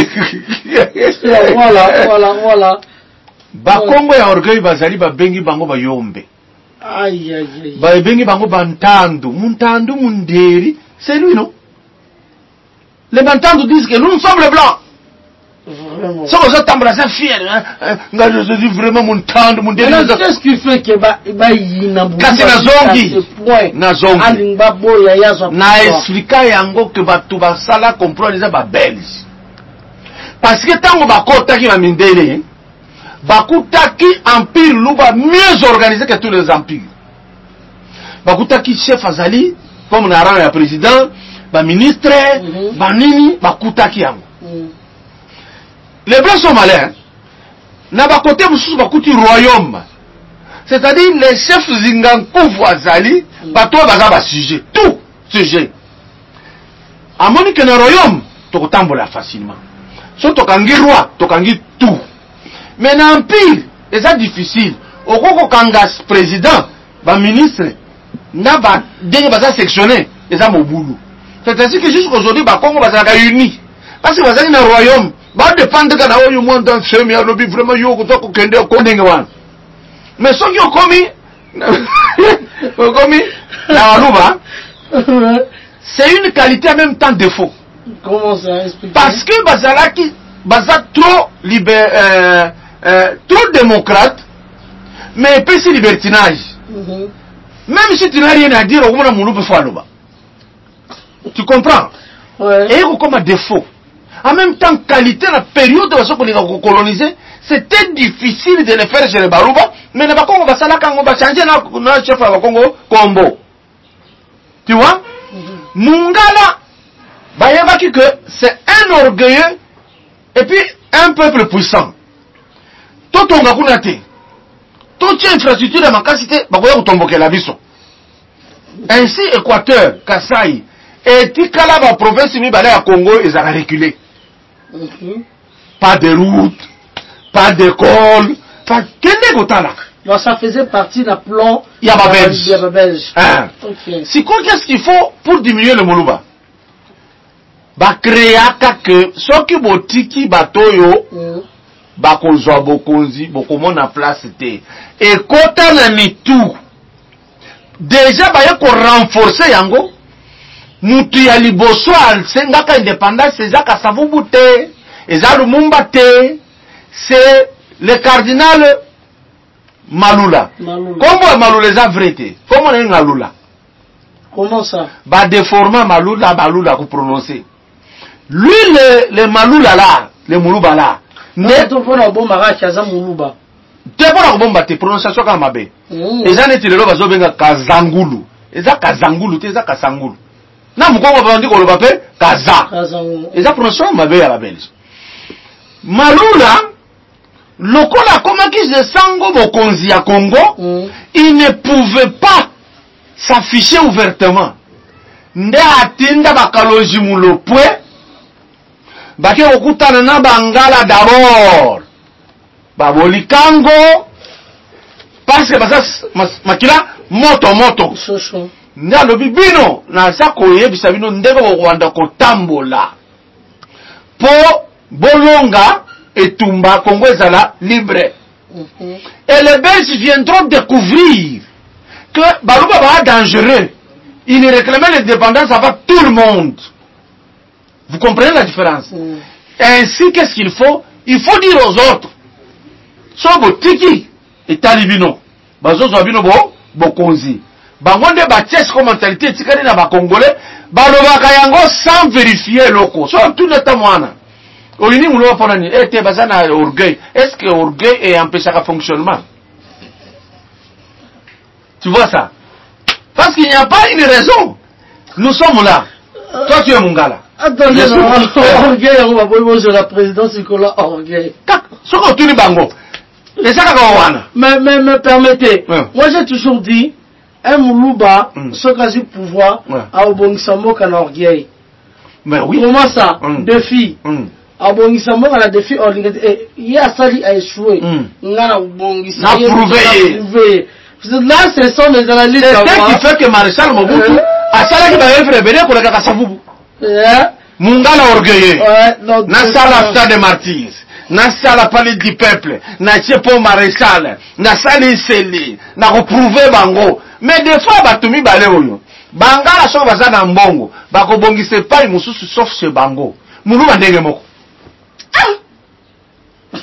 Voilà. Bakongo ya orgueil bazali babengi bango bayombe. Aïe. Babengi bango bantandu. Muntandu munderi. C'est lui, non? Les bantandu disent que nous sommes les blancs. Vraiment. Ça vous attendez ça fier. Je dis vraiment mon temps, mon délire. Qu'est-ce qui fait que kasi nazongi na explica yango que batu basala comprendre ça ba belge parce que tango bakotaki ba mindele bakutaki empire luba mieux organisé que tous les empires bakutaki chef azali comme na rang ya président ba ministre ba nini bakutaki yango les blancs sont malins na ba côté mususu bakuti royaume. C'est-à-dire les chefs zingankufu azali bato baza ba sujet tout sujet à monique na royaume tokotambola facilement so tokangi roi tokangi tout mais na empire c'est difficile okoko kanga président ba ministre na ba denge baza sectionné eza mobulu. C'est-à-dire que jusqu'aujourd'hui ba Congo baza ka uni parce que baza na royaume ba dépendre kana oyo mo dans semi alobi vraiment yo ko to kende ko ndenge wana. Mais ceux qui ont commis la waluba, c'est une qualité en même temps défaut. Comment ça explique? Parce que Baza trop trop démocrate, mais peu si libertinage. Même si tu n'as rien à dire, au moins mon tu comprends? Ouais. Et comme un défaut. En même temps, qualité, la période de la colonisée, c'était difficile de le faire chez les Barouba, mais le Bakongo va s'aller quand on va changer notre chef à Bakongo, Combo. Tu vois? Mungala, Bayabaki que c'est un orgueilleux et puis un peuple puissant. Tout ton gakunate, toute infrastructure de ma capacité, Bakoya Utomboke la biso. Ainsi, Équateur, Kasaï, et Tikala, la province, mi balai à Congo, ils ont reculé. Pas de route, pas d'école, pas donc ça faisait partie d'un plan belge. Hein. Okay. Si quoi qu'est-ce qu'il faut pour diminuer le Moluba? Ba créer que ceux qui botiki batoyo ba kozwa bokonzi bokomona place te et kota na mitu déjà ba yako renforcer yango mutu ya liboso alsengaka indépendance ezaka savubu te eza lumumba te c'est le cardinal Malula. Comment Malula est vrai? Comment est Malula? Comment ça? Bah déformant Malula pour prononcer. Lui le Malula là, le Muluba là. Ne to pona bomba ka chaza Muluba. Te pona bomba te prononciation ka mabe. Eza neti lelo bazo benga Kazangulu. Eza Kazangulu te eza Kasangulu. Na mukongo bandi ko loba pe Kaza. Eza prononciation mabe ya la Belge. Malula lokola komaki je sango bokonzi ya Congo, il ne pouvait pas s'afficher ouvertement. Nde atinda bakaloji mulopwe, bake okutana na bangala d'abord. Baboli Kango, parce que basa makila moto. Nde alobi bino, na sako yebisa bino ndeko kokwanda kotambola. Po bolonga, et Tumba, Congo ezala libre. Et les Belges viendront découvrir que Balouba va dangereux. Il réclamait l'indépendance avant tout le monde. Vous comprenez la différence? Ainsi, qu'est-ce qu'il faut? Il faut dire aux autres. Sobo tiki et talibino. Bazo zobino bo konzi. Bangonde baties comme mentalité tikari na ba congolais, Balouba kayango sans vérifier loko. So tout le temps moana. Est-ce que orgueil est empêché à fonctionnement? Tu vois ça? Parce qu'il n'y a pas une raison. Nous sommes là. Toi tu es Mungala. Attendez, orgueil, on va poser la présidence, c'est qu'on a orgueil. Mais permettez, moi j'ai toujours dit, un Moulouba, ce quasi pouvoir, a au bon samo qu'un orgueil. Mais oui. Comment ça? Défi. Abongisamo à la défi il y a sali a échoué. N'a prouvé. Là, ce sont les analyses. C'est ce qui fait que Maréchal Mobutu a sala qui va faire pour la Kassavubu. Mungala orgueilleux. Na sala stade de martyrs. Na sala palais du peuple. Na chepo Maréchal. Na sali seli. Na reprouvé bango. Mais des fois, batumi bale oyo. Bangala so baza na mbongo. Bako bongise pa mususu sauf chez bango. Mulu bandenge moko.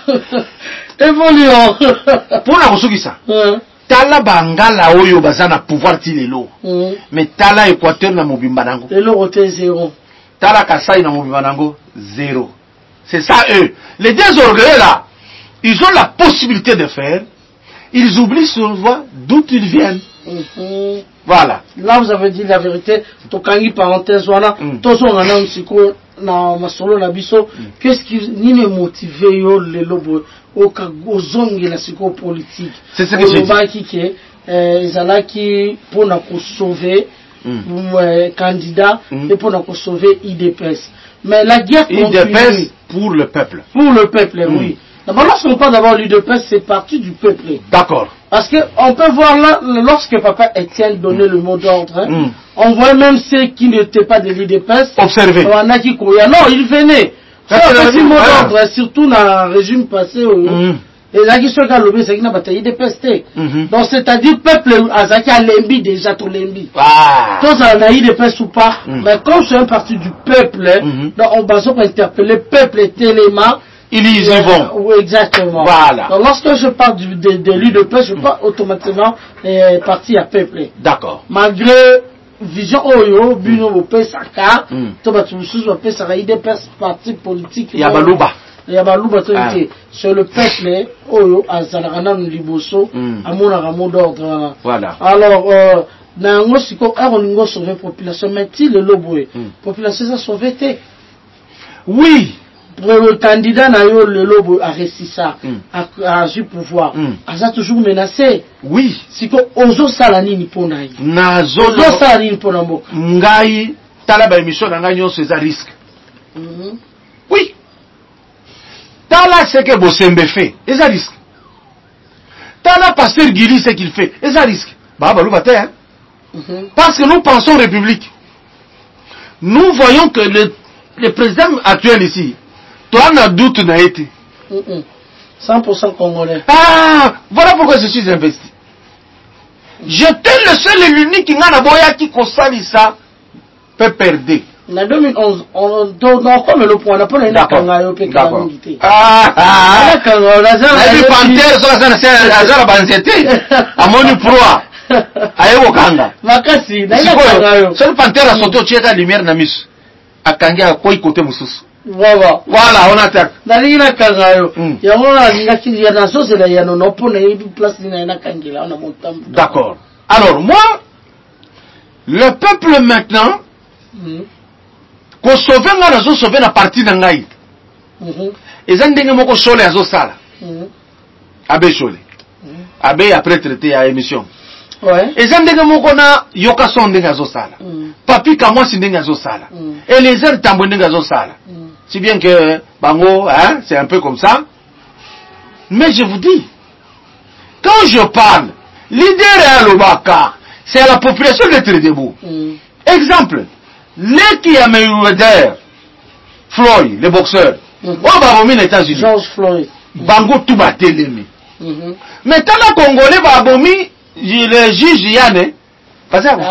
Évoluons. Pour la kosukisa. Tala bangala oyo bazana pouvoir ti lelo. Mais tala Équateur na mobimba nango. Lelo roté 0. Tala Kasai na mobimba nango 0. C'est ça eux. Les deux orgueilleux là, ils ont la possibilité de faire. Ils oublient souvent d'où ils viennent. Voilà. Là vous avez dit la vérité. Tokangi parenthèse voilà. Tozo ngana msiko na masolo na biso. Qu'est-ce qui ni me motive yo lelo bo ozongi la siko politique. C'est ce que j'ai dit. Ezalaki pour na ko sauver candidat et pour na ko sauver IDPS. Mais la guerre continue. IDPS pour le peuple. Pour le peuple, oui. D'abord, lorsqu'on parle d'abord l'UDPS, c'est parti du peuple. D'accord. Parce qu'on peut voir là, lorsque Papa Étienne donnait le mot d'ordre, on voit même ceux qui n'étaient pas de l'UDPS. Observez. On a qui courir. Non, ils venaient. C'est le mot d'ordre, surtout dans le régime passé. Et là, qui sont galopés, c'est qui n'a pas taillé des pestés. Donc, c'est-à-dire, peuple, Azaki a l'embi déjà, tout l'embi. Tous en a eu des pestes ou pas. Mais comme c'est un parti du peuple, donc on va interpeller le peuple tellement. Ils y vont. Oui, exactement. Voilà. Donc, lorsque je parle de l'UDPS, je parle automatiquement parti à peuple. D'accord. Malgré vision Oyo, Bino, Opesaka, Tobatoussous, Opesaka, IDPS, parti politique. Yabalouba. Yabalouba, c'est le peuple, Oyo, Azalaranan, Liboso, Amona Ramo d'ordre. Voilà. Alors, Nango, Siko, Aroningo sauver population, mais il le loboué. Population, ça sauvé, oui. Le candidat n'a eu le lobo a réussi ça, a eu pouvoir. A toujours menacé. Oui. Si que ozo salani ni ponaï. Nazo salani ni ponambo. Ngai talaba émission ngai nyo c'est un risque. Oui. Tala c'est que Bosembe fait, c'est un risque. Tala pasteur Guili c'est qu'il fait, c'est un risque. Bah louba te hein. Parce que nous pensons République. Nous voyons que le président actuel ici, toi, n'a doute n'a été. 100% congolais. Ah, voilà pourquoi je suis investi. J'étais le seul et l'unique qui n'a pas qui consali ça peut perdre. En 2011, on donne comme le point, on a pas le Kangayo peut calamité. Ah, la panthère, ça c'est la banzete. À mon proie. Ayo kanga. Makasi, c'est le panthère a sauté au tchèque lumière na mis. A kanga a quoi côté mususu. Voilà, on attaque. Dalila Kangayo. Yamona Ningaki Yanaso, c'est la Yanonopo, n'a eu place d'Ina Kangila, on a mon temps. D'accord. Alors, moi, le peuple maintenant, qu'on sauve un raison, sauver la partie d'un gaï. Et ça n'est pas chole à Zosala. Abbé chole. Abbé après traité à émission. Et ça n'est pas yoka son d'un Zosala. Papi Kamwa si d'un Zosala. Et les airs tambouins d'un Zosala. Si bien que, bango, hein, c'est un peu comme ça. Mais je vous dis, quand je parle, l'idée est à l'Obaka, c'est à la population d'être debout. Exemple, les qui a meilleur Floyd, le boxeur, au Babomi, les États-Unis. George Floyd. Bango tout batté l'ennemi. Maintenant, les Congolais, Babomi, les juges, Yanné, parce que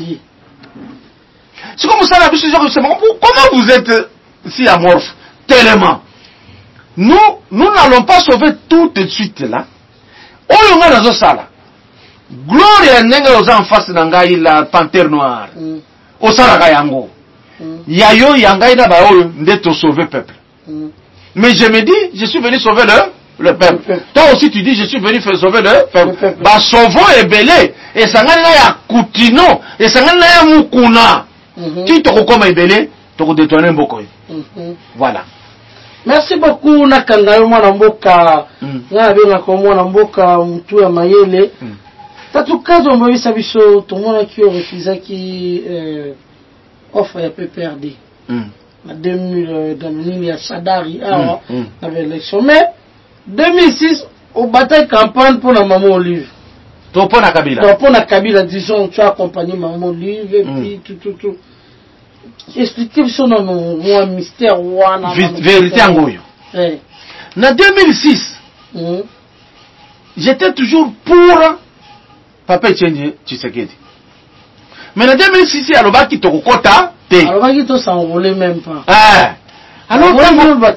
c'est comme ça, la comment vous êtes si amorphe, tellement. Nous n'allons pas sauver tout de suite là. On a dans ça. Gloria n'est aux en face d'Angaï, la panthère noire. Au Saragayango. Yayo, Yangaï, là, d'être sauver peuple. Mais je me dis, je suis venu sauver le peuple. Toi aussi, tu dis, je suis venu faire sauver le peuple. Bah, sauvons et belé. Et ça n'a ya Koutino. Et ça n'a ya Mukuna. Tu te recommandes belé, tu te détournes beaucoup. Voilà. Merci beaucoup Nakangayo mwana mboka. Na benga ko mwana mboka mtu ya mayele. Tatukazo mbisa biso tomona ki refusaki offre ya PPRD. Na 2000 dans nini ya Sadari awa na élection mais 2006 au bataille campagne pour la maman Olive. Topona Kabila. Topona Kabila disons tu as accompagné maman Olive et puis tout. Expliquez sur nos mystère wana vérité ngoyo. Na 2006 j'étais toujours pour Papa Etienne Tshisekedi. Mais en 2006 alobaki tokokota te. Alobaki to s'envoler même pas. Alors, moi,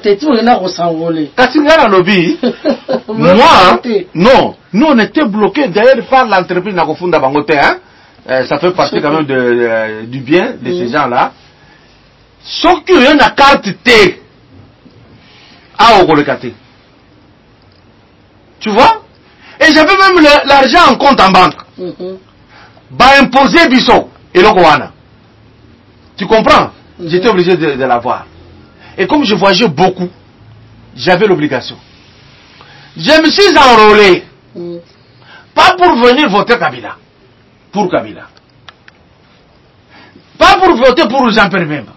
non, nous on était bloqués d'ailleurs par l'entreprise Nakofunda Bangote, hein. Ça fait partie quand même du bien de ces gens-là. Sauf qu'il y a une carte T à Ogolekate. Tu vois? Et j'avais même l'argent en compte en banque. Bah imposer Bisso et Lokowana. Tu comprends? J'étais obligé de l'avoir. Et comme je voyageais beaucoup, j'avais l'obligation. Je me suis enrôlé. Pas pour venir voter Kabila. Pour Kabila. Pas pour voter pour Jean-Pierre Bemba.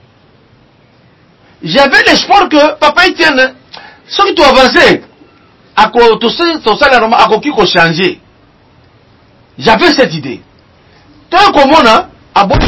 J'avais l'espoir que Papa Etienne, ce qui doit avancer, tout ça, à quoi qui changer. J'avais cette idée. Tant comme on a, à bon.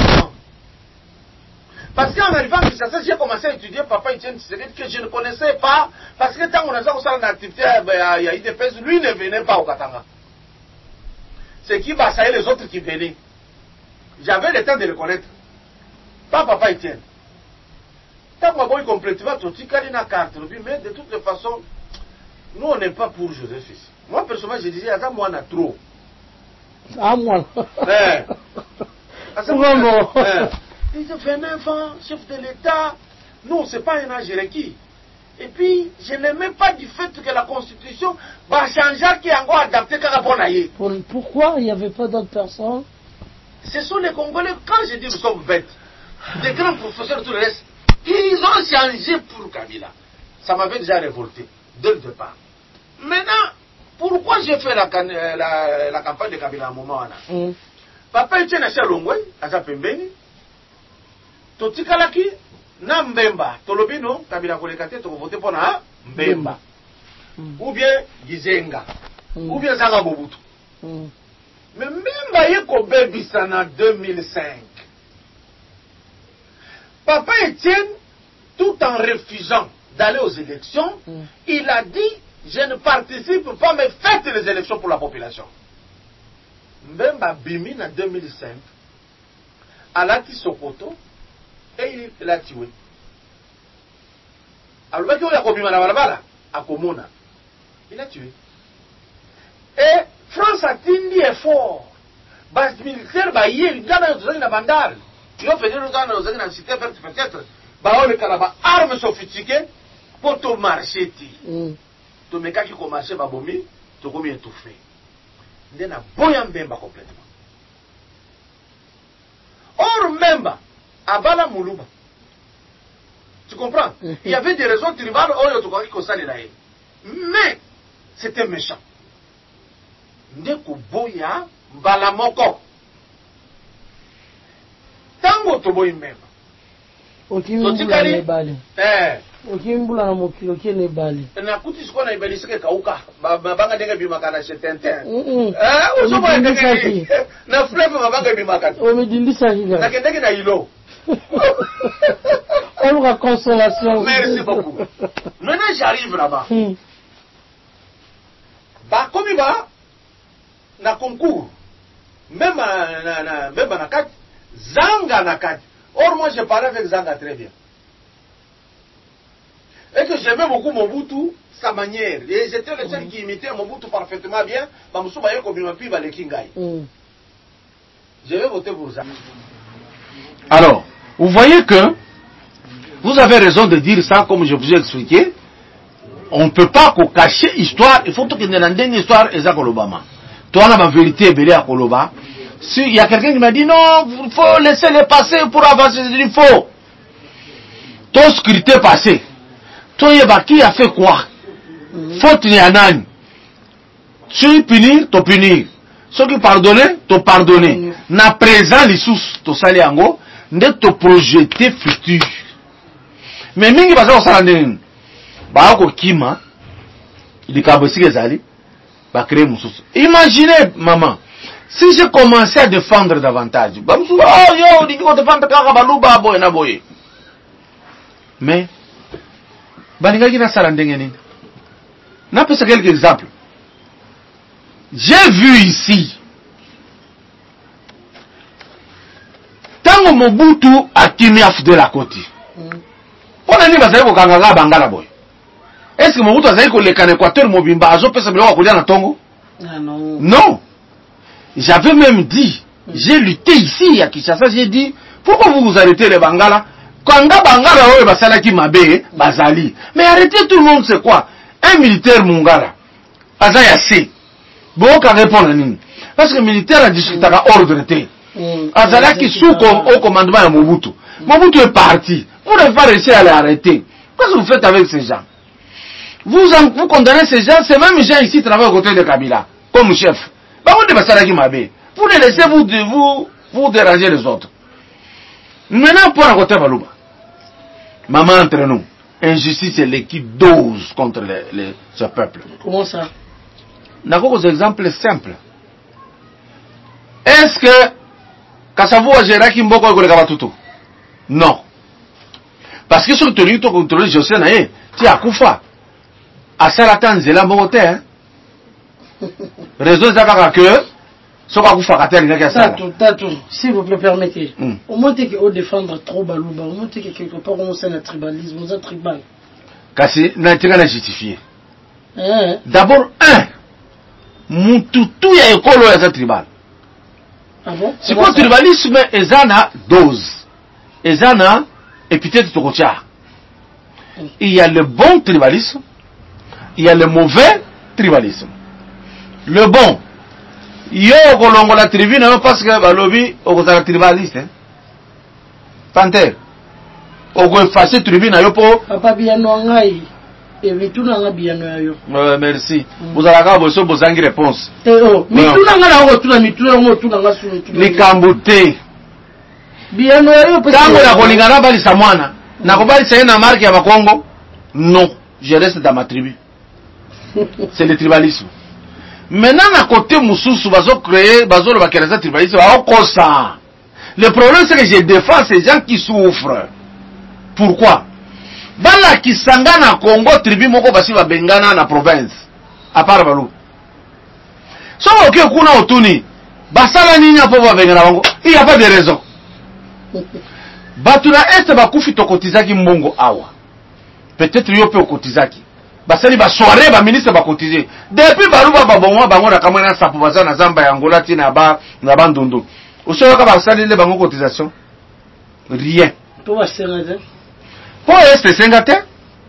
Parce qu'en arrivant à Kinshasa, j'ai commencé à étudier Papa Etienne Tshisekedi que je ne connaissais pas. Parce que tant qu'on a ça en activité à IDPS, lui ne venait pas au Katanga. C'est qui bassaillait les autres qui venaient. J'avais le temps de le connaître. Pas Papa Etienne. Tant qu'on a complètement tout la carte, mais de toute façon, nous on n'est pas pour Joseph ici. Moi personnellement, je disais, attends, moi on a trop. Ah, moi. Il dit 29 ans, chef de l'État. Non, c'est pas un âge requis. Et puis, je n'aimais pas du fait que la Constitution va changer, qui est encore adaptée qu'à la bonne. Pourquoi il n'y avait pas d'autres personnes? Ce sont les Congolais, quand je dis nous sommes bêtes, des grands professeurs, tout le reste, ils ont changé pour Kabila. Ça m'avait déjà révolté, dès le départ. Maintenant, pourquoi j'ai fait la campagne de Kabila à un moment là? Papa Etienne a Longwe, à Zapembeni, Totikalaki, na Mbemba, Tolobino, Kabila Kolekate, tu voter pour na Mbemba. Ou bien Gizenga, ou bien Zanga Mobutu. Mais Mbemba y Kobebisa en 2005. Papa Etienne, tout en refusant d'aller aux élections, il a dit, je ne participe pas, mais faites les élections pour la population. Mbemba Bimi en 2005, Alati Sokoto, et il a tué. Alors, il a tué. Et France a tenu effort. Bas militaire, il y a une bandale. Il a fait une cité peut-être. On a armes sophistiquées pour te marcher. Tu me qui commence à bomber, tu as étouffé. Il y a un boyan Mbemba complètement. Or, Mbemba, à Bala Moulouba. Tu comprends? Il y avait des raisons tribales, mais c'était méchant. Ndeko Boya, Balamoko. Tango Toboy Mbemba. Okimbula nebali. Okimbula na mokilo ke nebali. Na kuti siko na ibali sike kauka. Mabanga denga bimakana chetenten. Oso boy denga. Na fleuve mabanga bimakana. Omedindisa higa. Na kendeki na ilo. On la consolation. Merci beaucoup. Maintenant j'arrive là-bas. Bah comme il va na concours. Même na kat Zanga na kat. Or, moi, je parlais avec Zanga très bien. Et que j'aimais beaucoup Mobutu, sa manière. Et j'étais le seul qui imitait Mobutu parfaitement bien. Je vais voter pour ça. Alors, vous voyez que vous avez raison de dire ça, comme je vous ai expliqué. On ne peut pas cacher l'histoire. Il faut que nous ayons une histoire et ça, Kolobama. Toi, on a la vérité, Belé à Koloba. S'il y a quelqu'un qui m'a dit non, il faut laisser les passer pour avancer, il faut. Ton scrutin passé. Toi, qui a fait quoi? Faute ni anan. Tu punir, tu punir. Ceux qui pardonnent, tu pardonner. Na présent, les sous, tu sali ango, ne te projeter futur. Mais mingi basa au salanden. Ba ko kima, il kabesi gezali, ba créer moussous. Imaginez, maman. Si je commençais à défendre davantage, mais, n'a pas quelques exemples. J'ai vu ici, tant que Mobutu a Kimiaf de la côte, On a dit que Kanganga Bangala boy. Est-ce que Mobutu a dit que les Équateur Mobimba a fait ça à Tongo? Non. Non. J'avais même dit, j'ai lutté ici à Kinshasa, j'ai dit, pourquoi vous arrêtez les Bangala? Kanga Bangala, oui, Basalaki Mabe, Bazali. Mais arrêtez tout le monde, c'est quoi? Un militaire Mungala. Azaya C. Bon, qu'à répondre à nous. Parce que le militaire a discuté à ordre. Azalaki sous au commandement à Mobutu. Mobutu est parti. Vous n'avez pas réussi à l'arrêter. Qu'est-ce que vous faites avec ces gens? Vous condamnez ces gens, ces mêmes gens ici travaillent aux côtés de Kabila, comme chef. Vous ne laissez vous déranger les autres. Maintenant, pour raconter Balouba. Maman entre nous. Injustice est l'équipe dose contre ce peuple. Comment ça? Nous des exemples simples. Est-ce que Kassavou a géré Kimboko et Kabatutu? Non. Parce que sur le territoire tu contrôles José Naé, tu as Koufa. À Salatan, c'est la montée. Réseau Zakaka que, ce qu'on Koufa Katel, il y a ça. Si vous me permettez, au moins que vous défendre trop Balouba, au moins que quelque part on sait le tribalisme, on sait tribal. Kasi, n'a pas justifié. D'abord, Mututu ya école ya tribal. Ah bon? C'est quoi le tribalisme? Ezana dose. Ezana épithète Tokotia. Il y a le bon tribalisme, il y a le mauvais tribalisme. Le bon, yo kolongo la tribu non parce que balobi okozala tribaliste. Panter. Oko effacer tribu na yo po. Papa biano ngai. Et mituna nga biano yo. Merci. Vous allez avoir besoin de vos réponses. Mituna nga na otuna mituna ngo tuna nga sunu. Likambute. Biano yo pe. Tango ya kolingana bali samwana. Na kobali saye na marque ya Bakongo. Non, je reste dans ma tribu. C'est le tribalisme. Maintenant, à côté Moussoussou, bazo créer, bazo le bakeleza tribalisme, ça. Le problème, c'est que je défends ces gens qui souffrent. Pourquoi? Bala qui sangana Congo, tribu moko basi ba bengana na province. À part Balou. So, ok, kuna otuni. Basala ninya po ba bengana wango. Il n'y a pas de raison. Batuna est bakufi tokotizaki mbongo awa. Peut-être yo pe okotizaki. Basali ba soirée ba ministre ba cotiser. Depuis Balouba babongo bango na kamwana sapo baza na zamba ya Angola tina ba na bandundu. Osoyoka basali le bango cotisation. Rien. Pour Sengate. Pour Est Sengate?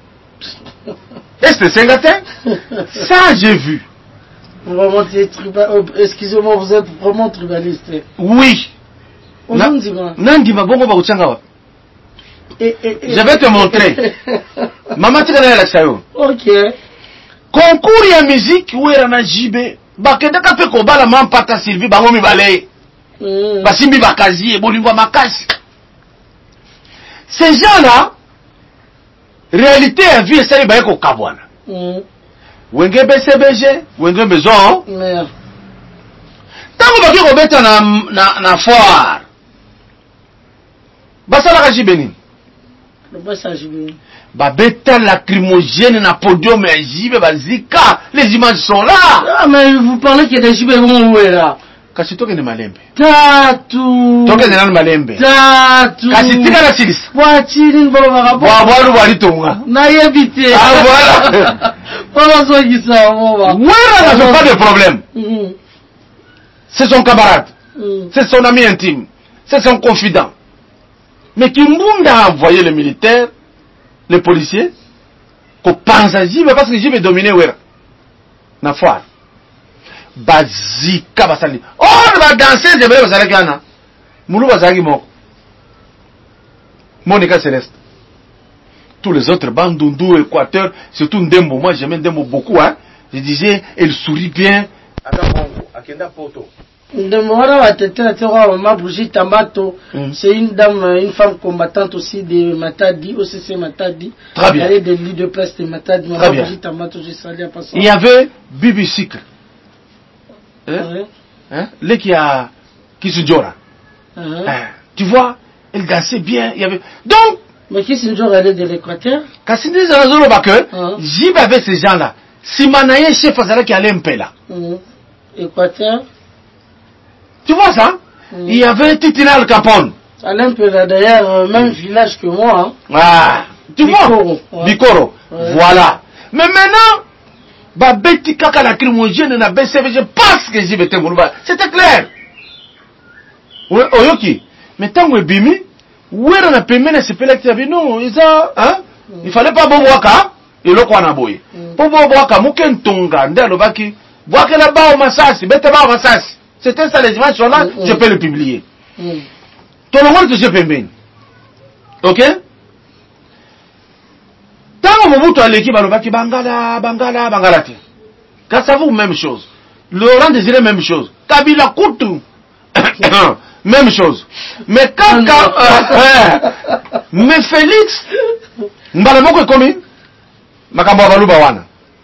Est Sengate? Ça j'ai vu. Vraiment excusez-moi, vous êtes vraiment tribaliste. Oui. Nandi mabongo ba uchanga wa. Je vais te montrer. Maman tu connais la sayo. OK. Concours ya musique wera na jibe. Bakenda ka pe ko bala mampata Sylvie bango mi balé. Basimbi bakazi e bolingwa makasi. Ces gens-là, réalité à vie ça ba ko kabwana. Wenge BCBG, wenge besoin. Merde. Tango baki ko beta na foire. Basala ka jibeni. Le passage bien. Babeta lacrymogène na podium et jibe bazika. Les images sont là. Ah mais vous parlez que des jibes vont où là? Kasi toke ne malembe. Tatu. Toke ne nan malembe. Tatu. Kasi tika na silis. Voiture bolo barabo. Walu wali tonga. Na yebite. Ah voilà. Pas so qui ça va. Wera n'a pas de problème. C'est son camarade. C'est son ami intime. C'est son confident. Mais Kimbunda a envoyé les militaires, les policiers, qu'on pense à Jibe parce que Jibe est dominé Wera. Na foire. Bazika basali. Oh, on va danser, je vais basali kana. Moulou basali moko. Monica Céleste. Tous les autres Bandundu, Équateur, surtout Ndembo. Moi j'aime Ndembo beaucoup, hein. Je disais, elle sourit bien. Akenda Poto. C'est une dame, une femme combattante aussi de Matadi, OCC Matadi. Très bien. Elle est de l'île de place de Matadi. Très bien. Il y avait Bibi Sikre. Les qui se jora. Tu vois, elle dansait bien. Il y avait... Donc, mais qui se jora, elle est de l'Équateur? Cassini Zanazolo Baker, j'y vais avec ces gens-là. Si Manaye chef Azala qui allait un peu là. Équateur. Tu vois ça? Il y avait Titina Al Capone. Alain Pela, d'ailleurs, même village que moi. Hein. Ah. Tu vois? Bikoro. Voilà. Mais maintenant, babeti kaka la crimogène na BCVG parce que j'y vais Moulouba. C'était clair. Oui, oyoki. Mais tant que bimi, où est la paiement c'est pellecte non, il fallait pas bon waka, et le quoi na boy. Pour bon waka, muken tonga, ndalobaki, waka la ba au masasi, bete ba au masasi. C'était ça les images sont là, je peux le publier. Tout le monde que je peux. Ok? Tant que Mobutu a l'équipe à l'obaki, bangala. Kassavou, même chose. Laurent Désiré, même chose. Kabila Koutou, même chose. Mais quand, mais Félix, Mbalamoko est commis, Makambo Baluba wana.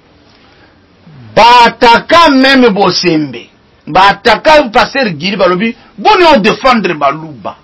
Bataka même Bosembe. Bataka passer Gili Balobi, bon on défendre Baluba.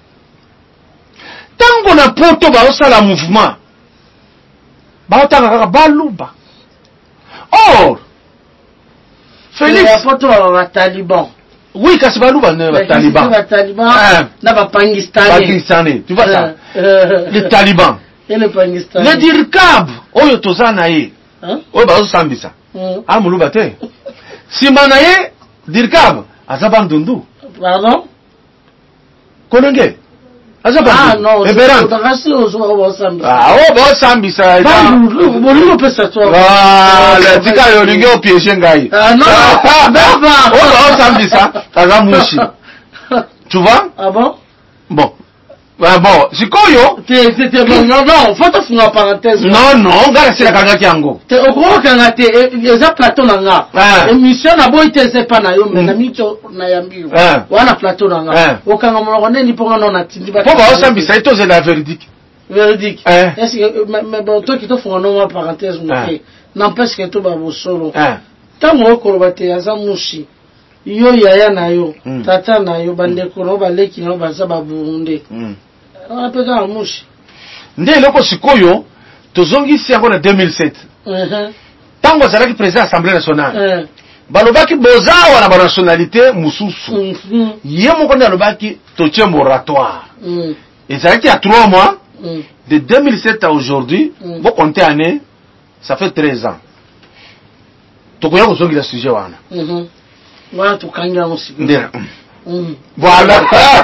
Tant qu'on a poto ba la mouvement, Baotaka Baluba. Or, Félix. La poto wa Taliban. Oui, kasi Baluba ne Taliban. Na ba Pakistanais. Tu vois ça? Les talibans. Et le Pakistanais. Le dirkab, oyo tozana ye. Oyo bazo sambisa. Ah Muluba te. Simana ye dirkab azabandundu. Pardon? Kolenge. Ah non, Eberant. Ah, oh, bon, sambisa. Bolimo pesa toi. Ah, le tika yo lingo piéger ngai. Ah non, oh, sambisa. Azamushi. Tu vois? Ah bon? Bon. Ah bon, sikoyo. C'était bon, non, faut te faire une parenthèse. Non, gara c'est la kanga kiango. Te okoro kanga te eza plateau nanga. Émission na boy te c'est pas na yo mais na micho na yambi. Wana plateau nanga. Okanga molone ni ponga non atindi ba. Pour ba osambisa ito c'est la véridique. Véridique. Est-ce que mais bon toi qui te font non parenthèse mais n'empêche que to ba bosolo. Tant okoro ba te azamushi. Yo yaya na yo, tata na yo bandeko no baleki no baza ba Burundi. On appelle ça mouche. Ndé loko sikoyo tozongi si yango na 2007. Tango zalaki président Assemblée nationale. Balobaki bozawa na ba nationalité mususu. Ye moko na lobaki totie moratoire. Et ça a été à 3 mois. De 2007 à aujourd'hui, vous comptez année, ça fait 13 ans. Tokoya kozongi la sujet wana. Voilà, tout kanga aussi. Voilà.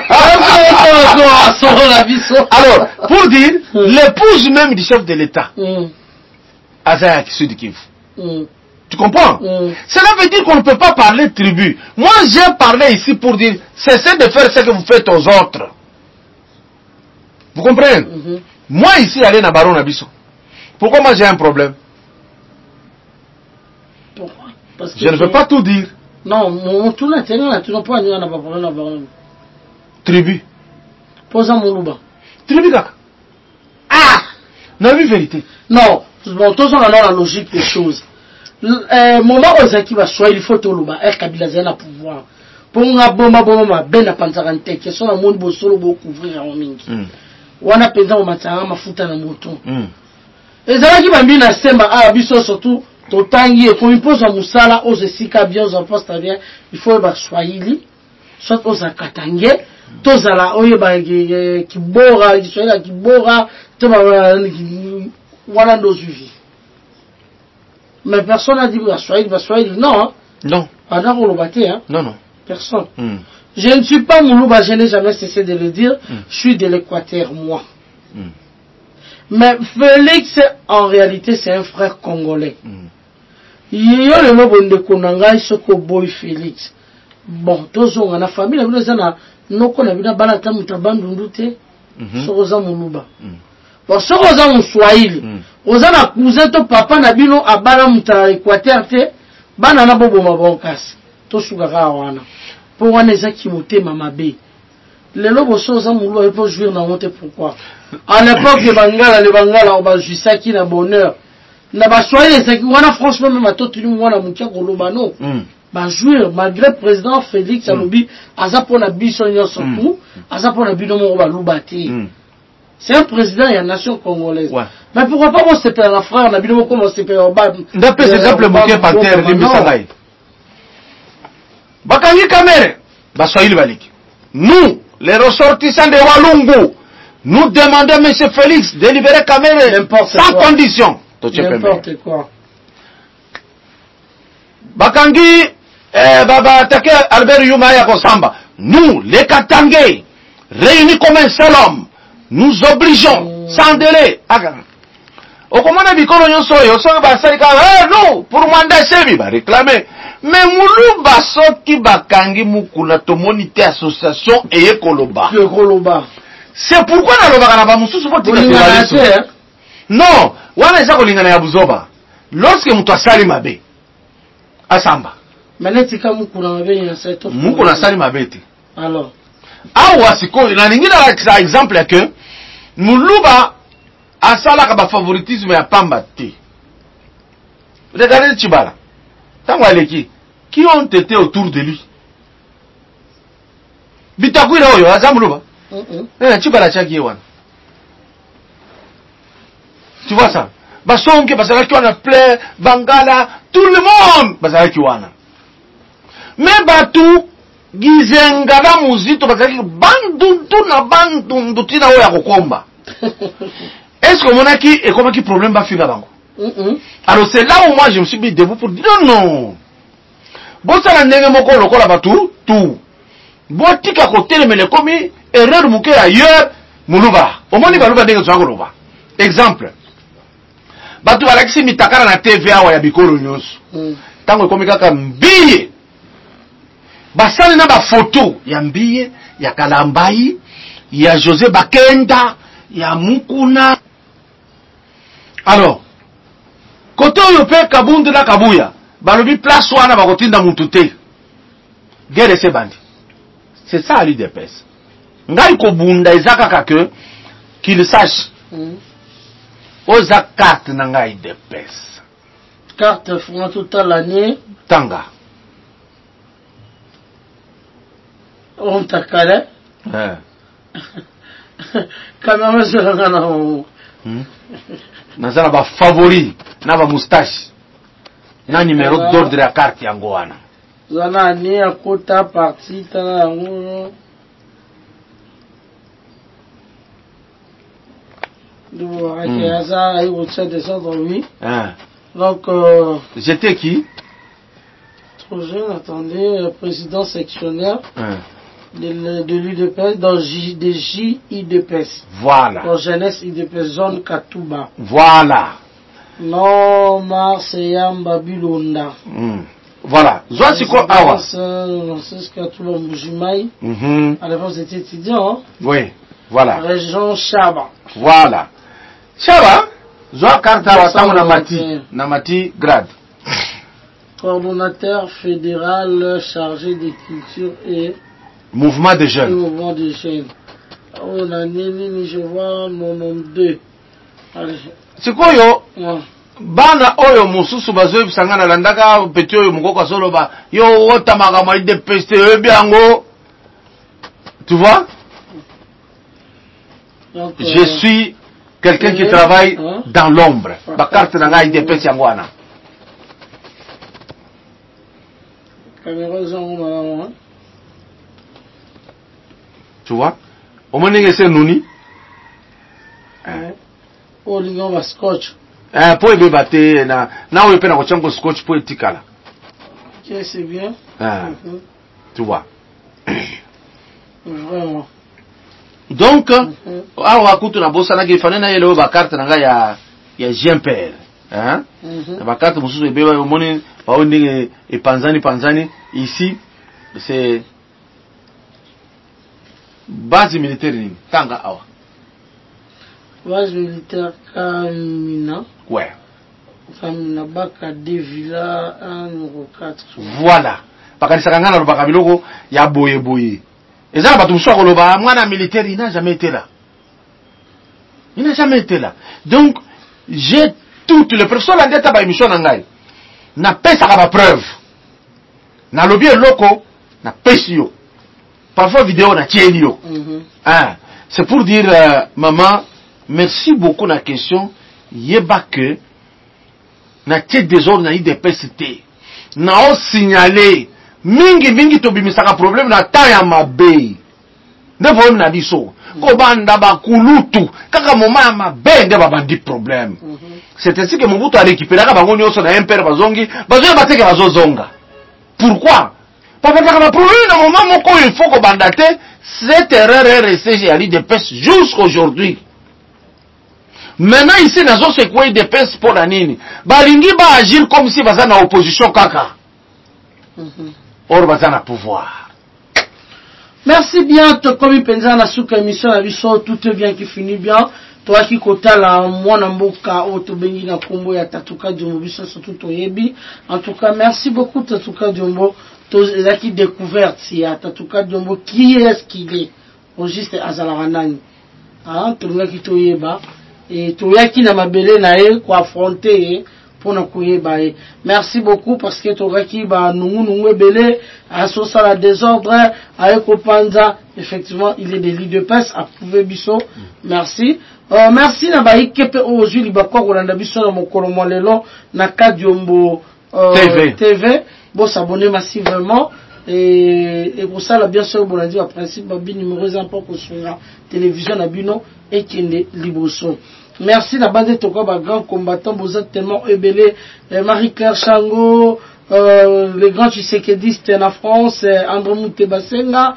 Alors, pour dire, l'épouse même du chef de l'État, Azaya Sud Kivu. Tu comprends? Cela veut dire qu'on ne peut pas parler tribu. Moi, j'ai parlé ici pour dire, cessez de faire ce que vous faites aux autres. Vous comprenez? Moi, ici, aller na Baron Abisso. Pourquoi moi j'ai un problème? Pourquoi? Parce que je ne veux pas tout dire. Non, tout là, tu n'as pas un problème. Tribu. Posa Moulouba. Tribu là. Ah! Non, oui, vérité. Non, bon, tous on a la logique des choses. Moment où Zaki va choisir, il faut tout le bas. Kabila Zena pouvoir. Pour un bomba, ben à Pantarante, qui sont à mon beau solo beaucoup ouvrir en mingi. On a pesé au matin, ma fouta na mouton. Et Zaki va bien à Semba, à Bisso surtout. Totangi et qu'on impose à Moussala aux esika bien aux postes bien il faut ba swahili soit aux akatange tozala oye ba kibora kiswahili kibora to ba wana ndo suivi mais personne n'a dit ba swahili non pendant qu'on le battait hein non personne je ne suis pas Moulouba, je n'ai jamais cessé de le dire je suis de l'Équateur moi mais Félix en réalité c'est un frère congolais. Yo le mobonde konanga isoko boy Félix. Bon, tozonga na famille na bino na noko na bina bana tamuta bandundu te. Sokoza Moulouba. Bon, sokoza Mswahili. Oza na cousin to papa na bino abana muta Équateur te. Bana na bobo mabonkasi. To sugaka wana. Po wana ezaki motema mabe. Lelo bosoza Moulouba peut jouir na honte pourquoi? À l'époque les Bangala on va jouir qui na bonheur. Na ba soyez c'est wana franchement même à tout le monde mukia kolobano ba jouer malgré président Félix Alobi azapona biso surtout azapona bino mo ba lubati c'est un président et une nation congolaise mais pourquoi pas on se perd la frère na bino comme on se perd ba d'après ces exemples mukia par terre limbisangai bakangi kamere ba soyez baliki nous les ressortissants de Walungu Nous demandons M. Félix de libérer Kamere sans condition. N'importe quoi. Bakangi, Take Albert Yuma Yakosamba. Nous, les Katangais, réunis comme un seul homme, nous obligeons, sans délai, Okomana bikolo nyonso yo soki basalika non pour mandat sebi ba réclamer mais mulu basoki bakangi mukuna tomoni te association eye koloba c'est pourquoi na loba kana ba mususu potika te non wana eza kolingana ya buzoba lorsque mutu asali mabe asamba menetika mukuna mabe ya saito mukuna asali mabe te alors awa siko na ningina la exemple ya que muluba asalaka ba favoritisme ya pamba te. Regardez Tchibala. Tango aleki, qui ont été autour de lui? Bitakwira oyo azamuluba. Tchibala chaki wana. Tu vois ça? Basonke basalaki wana plein Bangala, tout le monde basalaki wana. Mais batu gizengala muzito basalaki bandundu tina oya kokomba. Est-ce que mon aki est comme qui problème va finir bango? Alors c'est là où moi je me suis mis debout pour dire non. Bon ça la ndenge moko lokola batu tout. Bon tika côté le mele komi erreur muke ailleurs muluba. Au moins ni baluba ndenge zwango loba. Exemple. Batu balakisi mitakara na TV awa ya bikolo nyonso. Tango komi kaka mbiye. Basali na ba photo ya mbiye, ya Kalambai, ya José Bakenda, ya Mukuna. Alors, côté oyo pe Kabundu na Kabuya, balobi place wana bakotinda mutu te. Guerre se bandi. C'est ça l'UDPS. Ngai ko bunda ezaka kaka qu'il sache. Oza carte na ngai UDPS. Carte font toute l'année. Tanga. On t'a calé. Kamera sera na nazana ba favori na ba moustache na numéro d'ordre ya carte yango wana zana ni akota parti tana yango do akaza ayi au descendre lui donc j'étais qui trop jeune, attendez, président sectionnaire de l'UDPS dans des JIDPS. Voilà. Dans jeunesse IDPS, zone Katouba. Voilà. Non, Marseyam Babilonda. Voilà. Zoasiko Awa. C'est Katouba Moujimaï. À l'époque, c'était étudiant. Oui, voilà. Région Chaba. Voilà. Chaba, Zoa Kartawa Namati grade. Coordonnateur fédéral chargé des cultures et mouvement des jeunes. Mouvement des jeunes. On a ni je vois mon nom 2. C'est quoi yo? Bana oyo mususu bazoe bisangana landaka petit oyo mukoko soloba yo otamaka ma de peste ebiango. Tu vois? Donc, je suis quelqu'un qui travaille dans l'ombre. Ba carte na ngai de peste yango wana. Tu vois? Au moins, il y a Nouni. Oh, il y a scotch. Pour y battre, na on peut na scotch pour etikala. Ok, c'est bien. Tu vois? Vraiment. Donc, on va écouter na bossa na gifane na yelo ba carte na ya Jean-Pierre. Hein? La carte mususu ebeba au moins ba ondinge e panzani ici c'est base militaire nini tanga awa base militaire Kamina. Ouais. Kamina baka de villa 1 numéro 4. Voilà. Bakanisaka ngana lo baka biloko ya boye. Ezala batu msoko lo ba mwana militaire il n'a jamais été là. Il n'a jamais été là. Donc j'ai toutes les personnes en dette ba émission ngai. Na pesa ka ba preuve. Na lobby loko na pesi yo. Parfois vidéo na tieni yo. C'est pour dire maman, merci beaucoup na question yeba que na tie désordre na IDPST. Na o signaler mingi to bimisaka problème na ta ya mabe. nde problème na biso ko banda bakulutu kaka moma mabe nde babandi problème c'est ainsi que Mobutu a récupéré bango nyonso na impère bazongi bazoya bateke bazozonga pourquoi parce que na problème na moment moko il faut ko banda te cette erreur est restée à l'IDPS jusqu'aujourd'hui. Maintenant ici nazo se quoi IDPS pour la nini balingi ba agir comme si baza na opposition kaka or baza na pouvoir. Merci bien, Tokomi Penza na souka émission na biso, tout est bien qui finit bien. Toi qui kota la mwana mboka oto bengi na kombo ya Tatuka Diombo biso surtout toyebi. En tout cas, merci beaucoup Tatuka Diombo. Toi qui découverte si ya Tatuka Diombo qui est-ce qu'il est au juste azalaranani. Ah, tolinga ki toyeba et toya ki na mabele na e ko affronter pour na koyeba. Merci beaucoup parce que toya ki ba nungu ebele asosa la désordre avec Opanza effectivement il est des lits de paix approuvé biso. Merci. Merci na ba ikepe ozuli bakwa kolanda biso na mokolo molelo na Kadiombo TV. Bon s'abonner massivement et pour ça la bien sûr bon dit à principe babi numéro 1 pour que sur la télévision na bino et kende liboso. Merci la bande toko ba grand combattant vous êtes tellement ébélé Marie-Claire Chango les grands Tshisekedistes en France André Mouteba Senga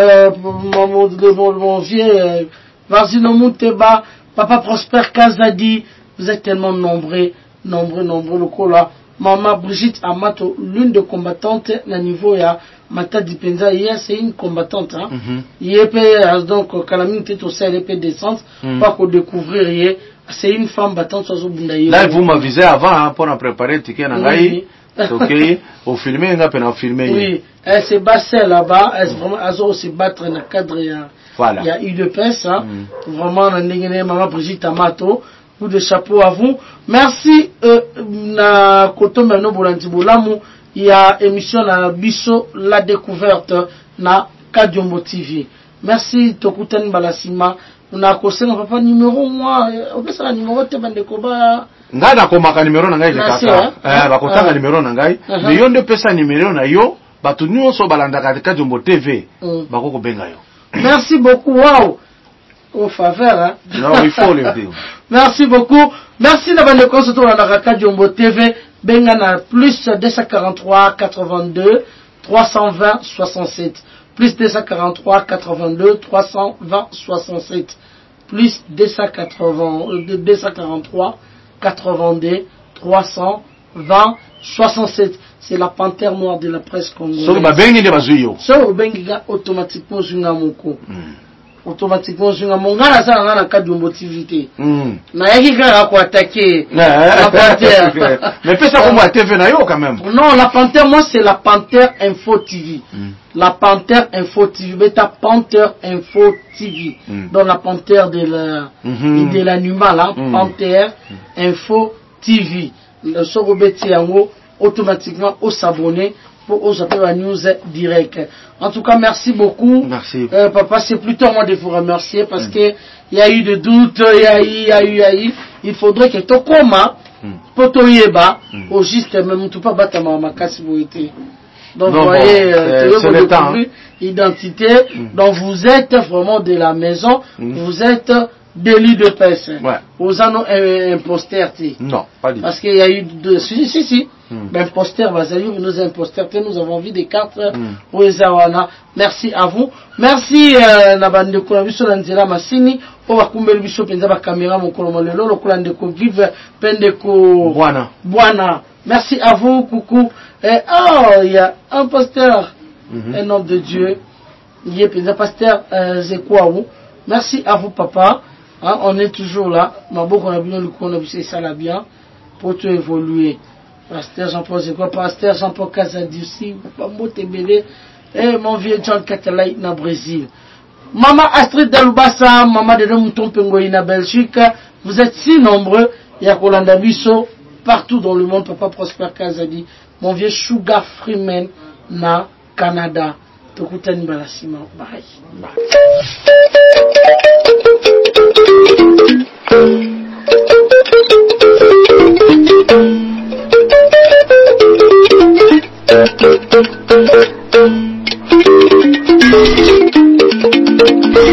mon vieux Varzino Mouteba Papa Prosper Kazadi vous êtes tellement nombreux le cola Maman Brigitte Amato l'une des combattantes na niveau ya Matadi Penza hier c'est une combattante hein donc Kalamine Teto ça elle peut descendre pas qu'on découvrir c'est une femme battante sans oublier là vous m'avisez avant hein, pour en préparer ticket nangai OK au filmer nga pena filmer oui elle se basse là-bas elle vraiment azo se battre dans cadre ya voilà. Il y a eu de pèse hein vraiment na ndengene Maman Brigitte Amato coup de chapeau à vous. Merci na Kotomeno Bolanti Bolamu. Il y a émission na Biso la découverte na Kadiombo TV. Merci Tokuten Balasima. Na kosema papa numéro moi. Opesa numéro te bandeko ba. Ngada komaka numéro na ngai le kaka. Bakotanga numéro na ngai. Mais yo nde pesa numéro na yo. Batu nyonso balandaka Kadiombo TV. Bakoko benga yo. Merci beaucoup. Wow. Au faveur hein. Non, il faut le dire. Merci beaucoup. Merci d'avoir le consultant dans la Kadiombo TV. Bengana plus 243 82 320 67. Plus 243 82 320 67. Plus 243 82 320 67. C'est la panthère noire de la presse congolaise. So ba bengi de bazuyo. So bengi automatiquement junga moko. Automatiquement junga mongala ça na Kadiombo TV. Na yaki kaka ko attaquer la panthère. Mais fais ça comme à TV na yo quand même. Non, la panthère moi c'est la panthère Info TV. La panthère Info TV, beta panthère Info TV. Donc la panthère de l'animal là, panthère Info TV. Le sorobeti yango automatiquement au s'abonner pour aux appels news direct. En tout cas, merci beaucoup. Merci. Papa, c'est plutôt moi de vous remercier parce que il y a eu des doutes, il y a eu. Il faudrait que Tokoma, Potoyeba, au juste même tout pas battre ma casse été. Donc vous voyez, c'est le temps. Identité. Donc vous êtes vraiment de la maison. Vous êtes délit de pèse. Ouais. Aux anneaux imposteurs. Non, pas du tout. Parce qu'il y a eu deux. Si. Imposteurs, nous imposteurs, nous avons vu des cartes. Merci à vous. Merci, Nabande Kolabiso Nanzela Massini. On va couper le biso penza ba caméra mon kolomolelo le kolandeko vive pendeko Buana. Merci à vous, coucou. Et il y a un pasteur, un homme de Dieu. Il y a un pasteur Zekwaou. Merci à vous, papa. Hein, on est toujours là. Maboko na bino lukona bise sala bien pour tout évoluer. Pasteur Jean-Paul Zekwa, pasteur Jean-Paul Kazadi aussi, papa Motebele et mon vieux John Katalai na Brésil. Maman Astrid Dalubassa, maman de Mouton Pengoï na Belgique. Vous êtes si nombreux. Il y a Kolanda Bisso partout dans le monde. Papa Prosper Kazadi, mon vieux Sugar Freeman na Canada. Tokutani Balasima. Bye. Bye.